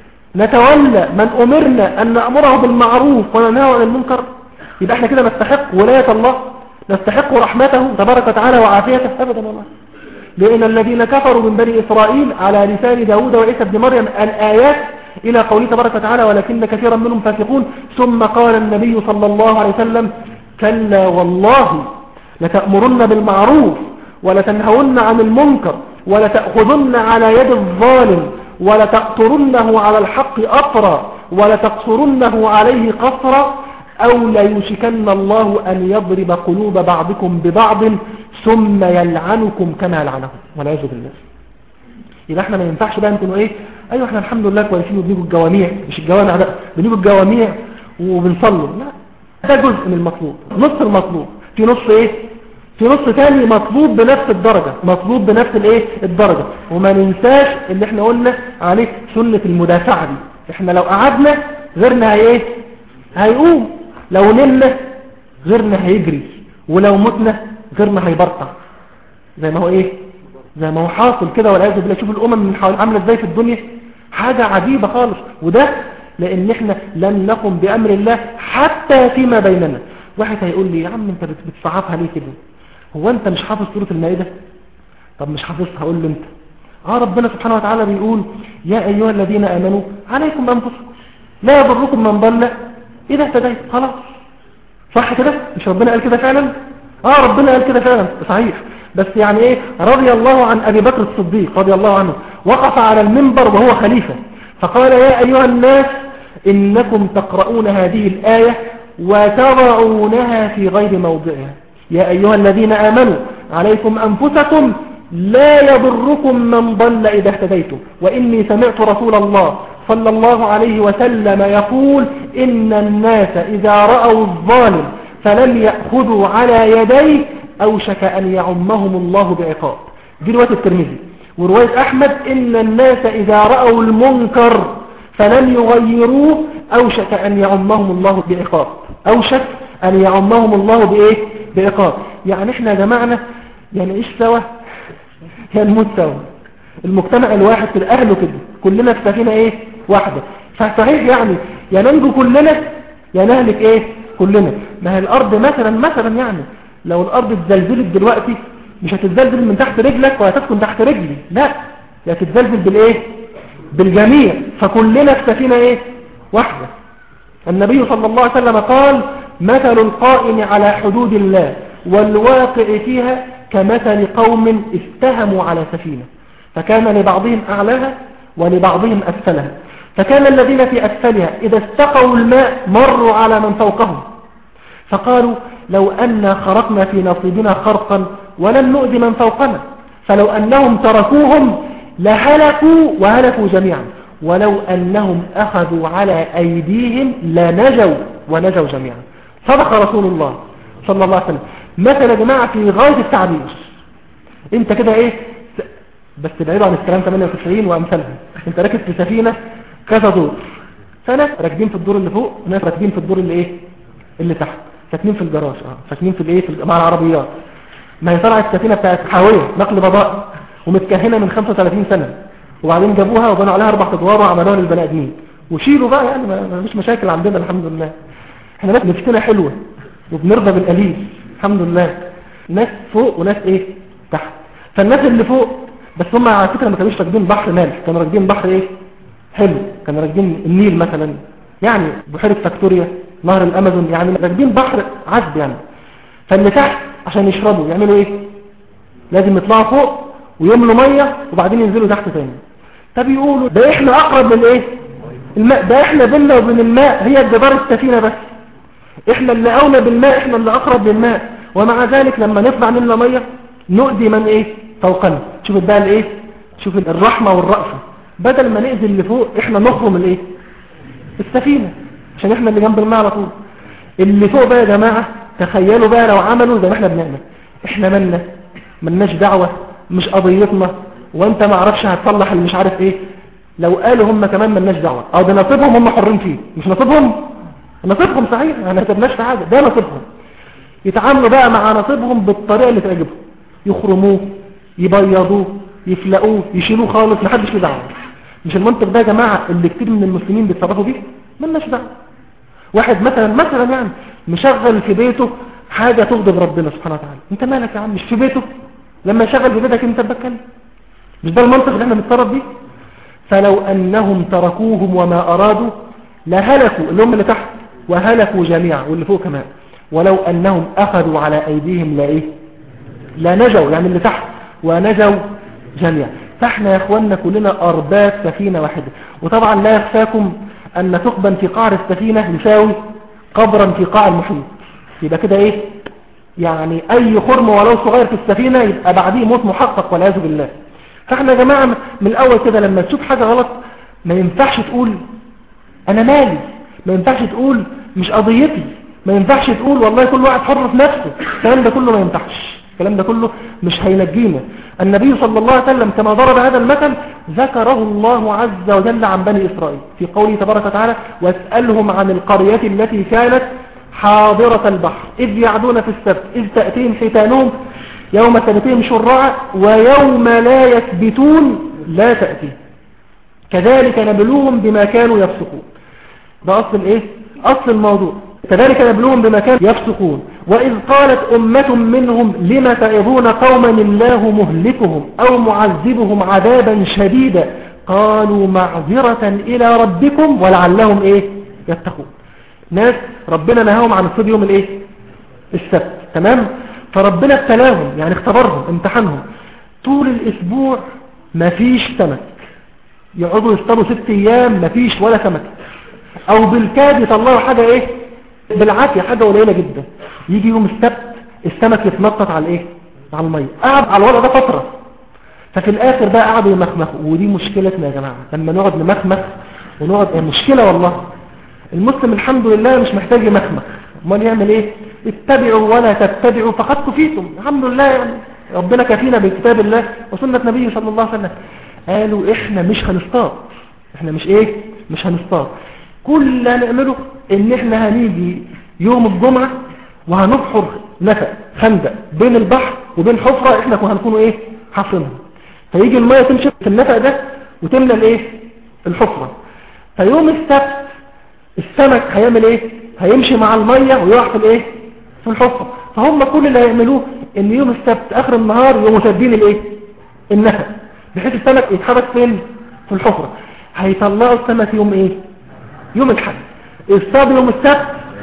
نتولى من أمرنا أن نأمره بالمعروف وننهى عن المنكر؟ يبقى احنا كده نستحق ولاية الله، نستحق رحمته تبارك وتعالى وعافيته؟ أبدا والله. لأن الذين كفروا من بني إسرائيل على لسان داود وعيسى بن مريم الآيات إلى قوله تبارك وتعالى ولكن كثيرا منهم فاسقون. ثم قال النبي صلى الله عليه وسلم كلا والله لتأمرن بالمعروف ولتنهون عن المنكر ولتأخذن على يد الظالم ولتقطرنه على الحق أطرا ولتقصرنه عليه قصرا أو ليوشكن الله أن يضرب قلوب بعضكم ببعض ثم يلعنكم كما يلعنهم والعياذ بالله. يبقى احنا ما ينفعش بقى نكونوا ايه ايوه احنا الحمد لله كويسين وبنيجوا الجواميع، مش الجوامع ده، بنيجوا الجواميع وبنصلوا، لا ده جزء من المطلوب، نص المطلوب، في نص ايه، في نص تاني مطلوب بنفس الدرجة، مطلوب بنفس الايه الدرجة. وما ننساش اللي احنا قلنا عليه سنة المدافعة دي، احنا لو قعدنا غيرنا ايه هيقوم، لو نمنا غيرنا هيجري، ولو متنا غيرنا هيبرطع، زي ما هو ايه، زي ما هو حاصل كده والعياذ بالله. شوف الامم من حول عامله ازاي في الدنيا، حاجة عجيبة خالص. وده لان احنا لن نقم بامر الله حتى فيما بيننا. واحد هيقول لي يا عم انت بتصعبها ليه كده، هو انت مش حافظ سورة المائدة؟ طب مش حافظها، هقول له انت ربنا سبحانه وتعالى بيقول يا ايها الذين امنوا عليكم انفسكم لا يضركم من ضل اذا اهتديت. خلاص صح كده، مش ربنا قال كده فعلا؟ ربنا قال كده فعلا صحيح. بس يعني ايه، رضي الله عن ابي بكر الصديق رضي الله عنه، وقف على المنبر وهو خليفة فقال يا ايها الناس انكم تقرؤون هذه الآية وتضعونها في غير موضعها. يا أيها الذين آمنوا عليكم أنفسكم لا يضركم من ضل إذا اهتديتم وإني سمعت رسول الله صلى الله عليه وسلم يقول إن الناس إذا رأوا الظالم فلم يأخذوا على يديه أوشك أن يعمهم الله بعقاب. دي رواية الترمذي. ورواية أحمد إن الناس إذا رأوا المنكر فلم يغيروه أوشك أن يعمهم الله بعقاب. أوشك أن يعمهم الله بإيه؟ بعقاب. يعني إحنا جماعنا يعني إيش سوا، يعني نموت سوا. المجتمع الواحد في الأهل كده كلنا في سفينة إيه واحدة. فصحيح يعني يا ننجو كلنا يا نهلك إيه كلنا. ما هي الأرض مثلا يعني لو الأرض اتزلزلت دلوقتي مش هتتزلزل من تحت رجلك وهتسكن تحت رجلي، لا هتتزلزل بالإيه بالجميع. فكلنا في سفينة إيه واحدة. النبي صلى الله عليه وسلم قال مثل القائم على حدود الله والواقع فيها كمثل قوم استهموا على سفينة فكان لبعضهم أعلاها ولبعضهم أسفلها، فكان الذين في أسفلها إذا استقوا الماء مروا على من فوقهم فقالوا لو أن خرقنا في نصيبنا خرقا ولم نؤذي من فوقنا، فلو أنهم تركوهم لهلكوا وهلكوا جميعا، ولو أنهم أخذوا على أيديهم لنجوا ونجوا جميعا. صدق رسول الله صلى الله عليه وسلم. مثل يا جماعة في غاية التعبير. انت كده ايه بس بعيد عن الكلام 98 وامثالها، انت راكب في سفينة كذا دور، فناس راكبين في الدور اللي فوق وناس راكبين في الدور اللي ايه اللي تحت، ساكنين في الجراج ساكنين في الايه مع العربيات. ما هي طلعت السفينة بتاعت حاوية نقل بضائع ومتكهنة من 35 سنة، وبعدين جابوها وبنوا عليها 4 ادوار وعملوها للبني ادمين وشيلوا بقى، يعني ما فيش مشاكل عندنا الحمد لله. احنا ناس نفسنا حلوة وبنرضى بالقليل الحمد لله. ناس فوق وناس ايه تحت. فالناس اللي فوق بس هم على فكرة ما كانوش راكبين بحر مالح، كانوا راكبين بحر ايه حلو، كانوا راكبين النيل مثلا، يعني بحيرة فاكتوريا، نهر الامازون، يعني راكبين بحر عذب يعني. فاللي تحت عشان يشربوا يعملوا ايه، لازم يطلعوا فوق ويملوا مية وبعدين ينزلوا تحت تاني. طب يقولوا ده احنا اقرب من ايه الماء، ده احنا بيننا وبين الماء هي جدار السفينة بس، احنا اللي اولى بالماء، احنا اللي اقرب للماء، ومع ذلك لما نطلع مننا مية نؤذي من ايه فوقنا. شوف بقى الايه، شوف الرحمة والرأفة، بدل ما نأذي اللي فوق احنا نخرم الايه السفينة عشان احنا اللي جنب الماء على طول. اللي فوق بقى يا جماعة تخيلوا بقى لو عملوا زي ما احنا بنعمل، احنا ملناش دعوة، مش قضيتنا، وانت ما عرفش هتصلح اللي مش عارف ايه. لو قالوا هم كمان ملناش دعوة، ده نصيبهم هم حرين فيه، مش نصيبهم صحيح، ما كتبناش في حاجة، ده نصيبهم. يتعاملوا بقى مع نصيبهم بالطريقة اللي تعجبهم، يخرموه يبيضوه يفلقوه يشيلوه خالص، محدش له دعوة. مش المنطق ده يا جماعة اللي كتير من المسلمين بيتصرفوا بيه؟ ملناش دعوة. واحد مثلا يعني مشغل في بيته حاجة تغضب ربنا سبحانه وتعالى، انت مالك يا عم، مش في بيته لما يشغل ببيتك انت بتكلم. مش ده المنطق اللي احنا بنتصرف بيه؟ فلو انهم تركوهم وما ارادوا لهلكوا، اللي هم اللي تحت، وهلكوا جميعا واللي فوق كمان. ولو انهم اخذوا على ايديهم لا ايه، لا نجوا، يعني اللي تحت ونجوا جميعا. فاحنا يا اخواننا كلنا ارباب سفينة واحدة. وطبعا لا يخفاكم ان ثقبا في قعر السفينة يساوي قبرا في قاع المحيط. يبقى كده ايه يعني، اي خرم ولو صغير في السفينة يبقى بعديه موت محقق والعياذ بالله. فاحنا يا جماعة من الاول كده لما تشوف حاجة غلط ما ينفعش تقول انا مالي، ما ينفعش تقول مش قضيتي، ما ينفعش تقول والله كل واحد حر في نفسه. الكلام ده كله ما ينفعش، الكلام ده كله مش هينجينا. النبي صلى الله عليه وسلم كما ضرب هذا المثل ذكره الله عز وجل عن بني إسرائيل في قوله تبارك وتعالى واسألهم عن القرية التي كانت حاضرة البحر إذ يعدون في السبت إذ تأتيهم حيتانهم يوم سبتهم شرعا ويوم لا يثبتون لا تأتي كذلك نبلوهم بما كانوا يفسقون. ده أصل الإيه؟ أصل الموضوع. كذلك نبلوهم بما كانوا يفسقون. وإذ قالت أمة منهم لم تعظون قوما الله مهلكهم أو معذبهم عذابا شديدا قالوا معذرة إلى ربكم ولعلهم إيه يتقون. ناس ربنا نهاهم عن الصيد يوم الإيه السبت، تمام؟ فربنا ابتلاهم، يعني اختبرهم امتحنهم. طول الأسبوع مفيش سمك، يقعدوا يصطادوا 6 أيام مفيش ولا سمك، أو بالكاد يطلعوا حاجة إيه بالعافية، حاجة قليلة جدا. يجي يوم السبت السمك يتنطط على الايه على المية. قعد على الوضع ده فترة، ففي الاخر بقى قعدوا يمخمخوا. ودي مشكلتنا يا جماعة، لما نقعد نمخمخ ونقعد مشكلة والله. المسلم الحمد لله مش محتاج يمخمخ، امال يعمل ايه؟ اتبعوا ولا تتبعوا فقد كفيتم. الحمد لله يعني ربنا كفينا بكتاب الله وسنة نبيه صلى الله عليه وسلم. قالوا احنا مش هنصطاد، احنا مش ايه مش هنصطاد. كل اللي هنعمله ان احنا هنيجي يوم الجمعة وهنبحر نفق خندق بين البحر وبين حفرة احنا هنكونوا ايه حاصلها. فيجي المية تمشي في النفق ده وتملى الايه الحفرة. فيوم السبت السمك هيعمل ايه؟ هيمشي مع المية ويقع في الايه في الحفرة. فهم كل اللي هيعملوه ان يوم السبت اخر النهار يوموا سادين الايه النفق، بحيث السمك يتحرك فين في الحفرة. هيطلعوا السمك يوم ايه يوم الحد. اصطادوا يوم السبت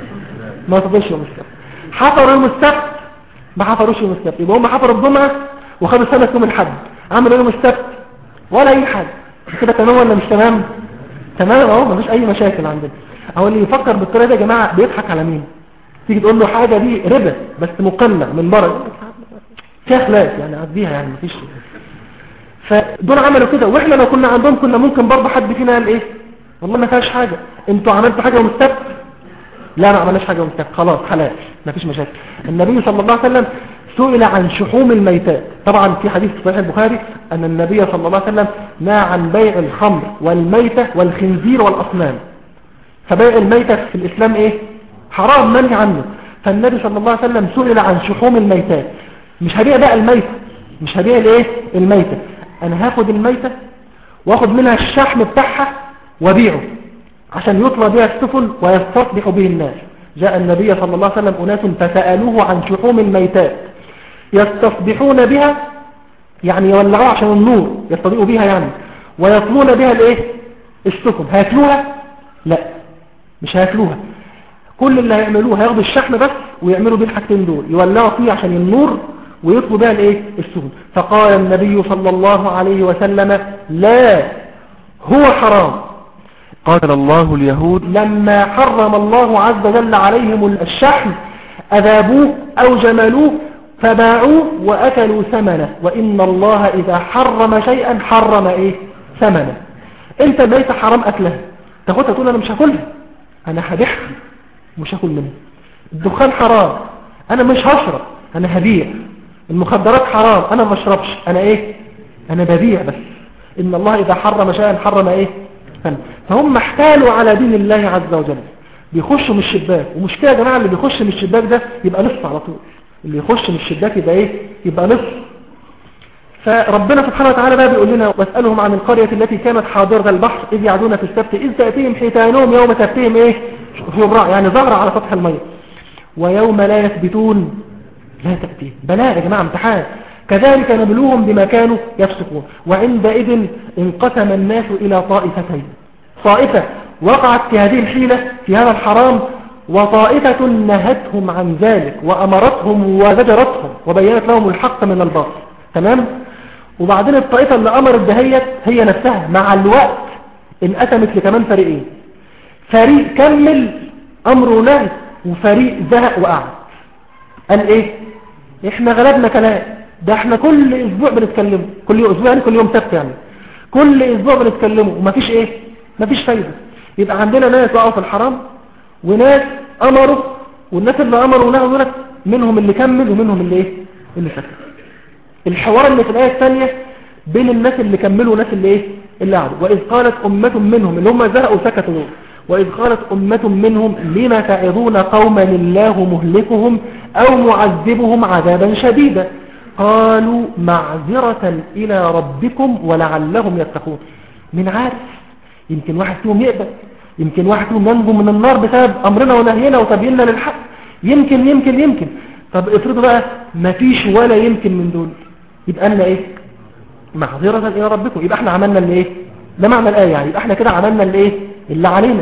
ما صادوش يوم السبت، حفروا يوم السبت ما حفروش يوم السبت. يبقى هم حفروا الجمعة وخدوا السمك يوم الحد، عملوا يوم السبت ولا اي حاجة. كده تمام ولا مش تمام؟ تمام اهو، مفيش اي مشاكل عندنا. اهو اللي يفكر بالطريقه دي يا جماعه بيضحك على مين؟ تيجي تقول له حاجه دي ربا بس مقنع من بره فيها خلاف، يعني عديها يعني مفيش. فدول عملوا كده، واحنا لو كنا عندهم كنا ممكن برضه حد فينا قال ايه والله ما فيهاش حاجه، انتوا عملتوا حاجه يوم السبت؟ لا ما عملناش حاجه يوم السبت، خلاص حلال مفيش مشاكل. النبي صلى الله عليه وسلم سئل عن شحوم الميتات. طبعا في حديث صحيح البخاري ان النبي صلى الله عليه وسلم نهى عن بيع الخمر والميتة والخنزير والاصنام. فبيع الميتة في الاسلام ايه حرام منهي عنه. فالنبي صلى الله عليه وسلم سئل عن شحوم الميتات. مش هبيع بقى الميتة، مش هبيع الايه الميتة، انا هاخد الميتة واخد منها الشحم بتاعها وبيعه عشان يطلى بها السفن ويستصبح به الناس. جاء النبي صلى الله عليه وسلم أناس فسألوه عن شحوم الميتات يستصبحون بها، يعني يولعوها عشان النور يستضيئوا بها يعني، ويطلون بها الايه السفن. هياكلوها؟ لا مش هياكلوها. كل اللي هيعملوه هياخدوا الشحم بس ويعملوا بيه الحاجتين دول، يولعوا فيه عشان النور ويطلوا بها الايه السفن. فقال النبي صلى الله عليه وسلم لا هو حرام. قاتل الله اليهود لما حرم الله عز وجل عليهم الشحم أذابوه أو جملوه فباعوه وأكلوا ثمنه. وإن الله إذا حرم شيئا حرم إيه ثمنه. أنت ليس حرام أكلها، تاخدها تقول أنا مش هاكلها، أنا هبيعها مش هاكل منها. الدخان حرام، أنا مش هشرب، أنا هبيع. المخدرات حرام، أنا ما بشربش، أنا إيه أنا ببيع بس. إن الله إذا حرم شيئا حرم إيه. فهم احتالوا على دين الله عز وجل، بيخشوا من الشباك. ومشكلة يا جماعة اللي بيخش من الشباك ده يبقى نصف على طول، اللي يخش من الشباك يبقى ايه يبقى نصف. فربنا سبحانه وتعالى بقى بيقول لنا واسألهم عن القرية التي كانت حاضرة البحر إذ يعدون في السبت إذ تأتيهم حيتانهم يوم سبتهم ايه شرعا، يعني ظهر على سطح المية، ويوم لا يثبتون لا تأتيهم. بلاء يا جماعة امتحان. كذلك نبلوهم بما كانوا يفسقون. وعندئذ انقسم الناس إلى طائفتين، طائفة وقعت في هذه الحيلة في هذا الحرام، وطائفة نهتهم عن ذلك وأمرتهم وزجرتهم وبينت لهم الحق من الباطل. تمام. وبعدين الطائفة اللي أمرت دهيت هي نفسها مع الوقت انقسمت لكمان فريقين، فريق كمل أمر ونهي وفريق زهق وقعد. قال ايه؟ احنا غلبنا كلام، ده احنا كل اسبوع بنتكلمه، كل اسبوع يعني كل يوم سبت يعني كل اسبوع بنتكلمه ومفيش ايه، مفيش فايدة. يبقى عندنا ناس وقعوا في الحرام وناس امروا، والناس اللي امروا ونهوا دولت منهم اللي كمل ومنهم اللي ايه، اللي سكت. الحوار اللي في الآية الثانية بين الناس اللي كملوا والناس اللي ايه، اللي قعدوا. وإذ قالت أمة منهم اللي هم زهقوا وسكتوا دول، وإذ قالت أمة منهم لما تعظون قوما الله مهلكهم أو معذبهم عذابا شديدا قالوا معذرة إلى ربكم ولعلهم يتقون. من عارف، يمكن واحد فيهم يقبل، يمكن واحد فيهم ينجو من النار بسبب أمرنا ونهينا وتبيننا للحق، يمكن. طب افرضوا بقى مفيش ولا يمكن من دول، يبقى لنا ايه؟ معذرة إلى ربكم. يبقى احنا عملنا اللي ايه؟ ده معنى الآية يعني. يبقى احنا كده عملنا اللي ايه؟ اللي علينا.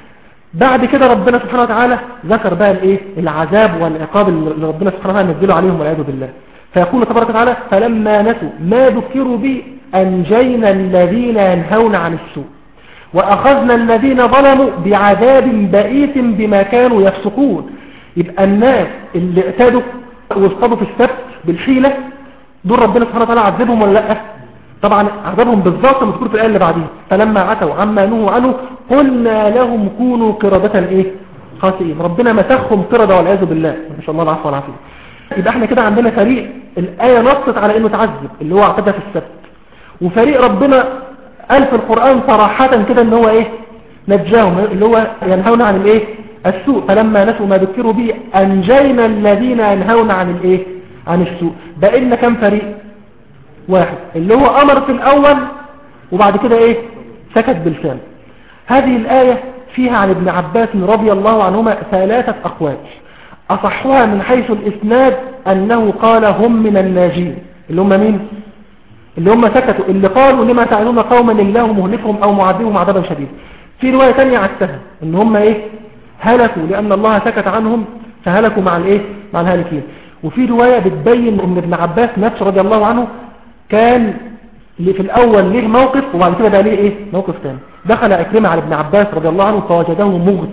بعد كده ربنا سبحانه وتعالى ذكر بقى الايه؟ العذاب والعقاب اللي ربنا سبحانه وتعالى نزله عليهم والعياذ بالله. فيقول تبارك وتعالى فلما نسوا ما ذكروا به أنجينا الذين ينهون عن السوء وأخذنا الذين ظلموا بعذاب بئيس بما كانوا يفسقون. يبقى الناس اللي اعتادوا واصطادوا في السبت بالحيلة دول ربنا سبحانه وتعالى عذبهم ولا لا؟ طبعا عذبهم بالظبط مذكور في الآية اللي بعديها فلما عتوا عما نهوا عنه قلنا لهم كونوا قردة ايه؟ خاسئين. ربنا مسخهم قردة والعياذ بالله، ما شاء الله العفو والعافية. يبقى احنا كده عندنا فريق الآية نصت على انه تعذب اللي هو اعتدى في السبت، وفريق ربنا قال في القرآن صراحة كده ان هو ايه؟ نجاهم، اللي هو ينهون عن الايه؟ السوء. فلما نسوا ما ذكروا به أنجينا الذين ينهون عن الايه؟ عن السوء. بقى لنا كم فريق؟ واحد اللي هو أمر في الأول وبعد كده ايه؟ سكت بلسان. هذه الآية فيها عن ابن عباس رضي الله عنهما 3 أقوال، أصحها من حيث الإسناد أنه قال هم من الناجين. اللي هم مين؟ اللي هم سكتوا، اللي قالوا لما تعلمون قوما الله مهلكهم أو معذبهم عذابا شديدا. في رواية تانية عكسها ان هم ايه؟ هلكوا لأن الله سكت عنهم فهلكوا مع الايه؟ مع الهالكين. وفي رواية بتبين ان ابن عباس نفسه رضي الله عنه كان اللي في الأول ليه موقف وبعد كده بقى ليه ايه؟ موقف تاني. دخل عكرمة على ابن عباس رضي الله عنه فوجده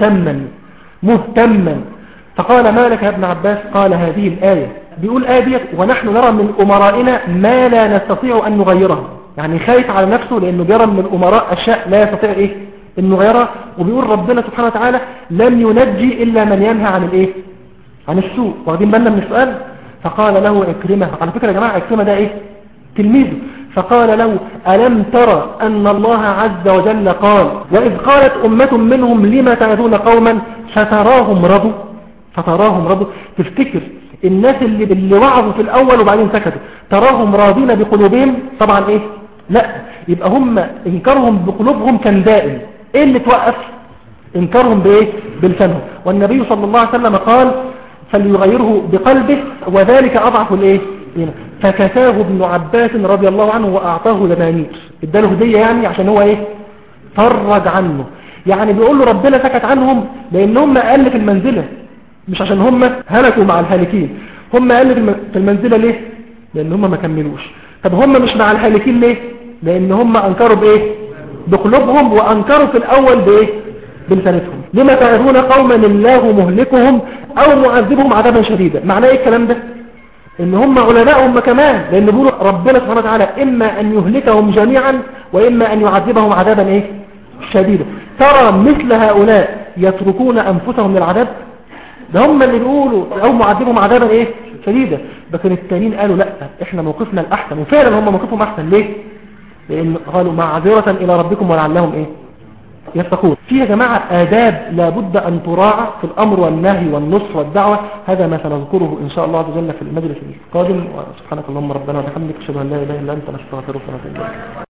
مهتما فقال ما لك يا ابن عباس؟ قال هذه الآية. بيقول آية ونحن نرى من أمرائنا ما لا نستطيع أن نغيره، يعني خايف على نفسه لأنه يرى من الأمراء أشياء لا يستطيع إيه؟ أن نغيرها. وبيقول ربنا سبحانه وتعالى لم ينجي إلا من ينهى عن الإيه؟ عن السوء. واخدين بالنا من السؤال؟ فقال له عكرمة، على فكرة يا جماعة عكرمة ده إيه؟ تلميذه. فقال له ألم ترى أن الله عز وجل قال وإذ قالت أمة منهم لما تعذون قوما فتراهم رضوا. تفتكر الناس اللي وعظوا في الأول وبعدين سكتوا تراهم راضين بقلوبهم؟ طبعا إيه؟ لا، يبقى هم إنكارهم بقلوبهم كان دائم. إيه اللي توقف؟ إنكارهم بإيه؟ بلسانهم. والنبي صلى الله عليه وسلم قال فليغيره بقلبه وذلك أضعف الإيه؟ فكساه ابن عباس رضي الله عنه وأعطاه دنانير، اداله هدية يعني عشان هو إيه؟ فرج عنه. يعني بيقول له ربنا سكت عنهم لأن هم أقل في المنزلة، مش عشان هم هلكوا مع الهالكين. هم أقل في المنزلة ليه؟ لأن هم ما كملوش. طب هم مش مع الهالكين ليه؟ لأن هم أنكروا بإيه؟ بقلوبهم، وأنكروا في الأول بإيه؟ بلسانتهم. لما تعذون قوما الله مهلكهم أو معذبهم عذابا شديدا. معناه إيه الكلام ده؟ إن هم علماءهم كمان، لأن بيقولوا ربنا سبحانه وتعالى إما أن يهلكهم جميعا وإما أن يعذبهم عذابا إيه؟ شديدا. ترى مثل هؤلاء يتركون أنفسهم للعذاب؟ ده هم اللي بيقولوا أو معذبهم عذابا إيه؟ شديدا. لكن التانيين قالوا لا، إحنا موقفنا الأحسن. وفعلا هم موقفهم أحسن. ليه؟ لأن قالوا معذرة إلى ربكم ولعلهم إيه؟ يتقون. في يا جماعة آداب لابد أن تراعى في الأمر والنهي والنصر والدعوة. هذا ما سنذكره إن شاء الله عز وجل في المجلس القادم. وسبحانك اللهم ربنا وبحمدك أشهد أن لا إله إلا أنت نستغفرك ونتوب إليك.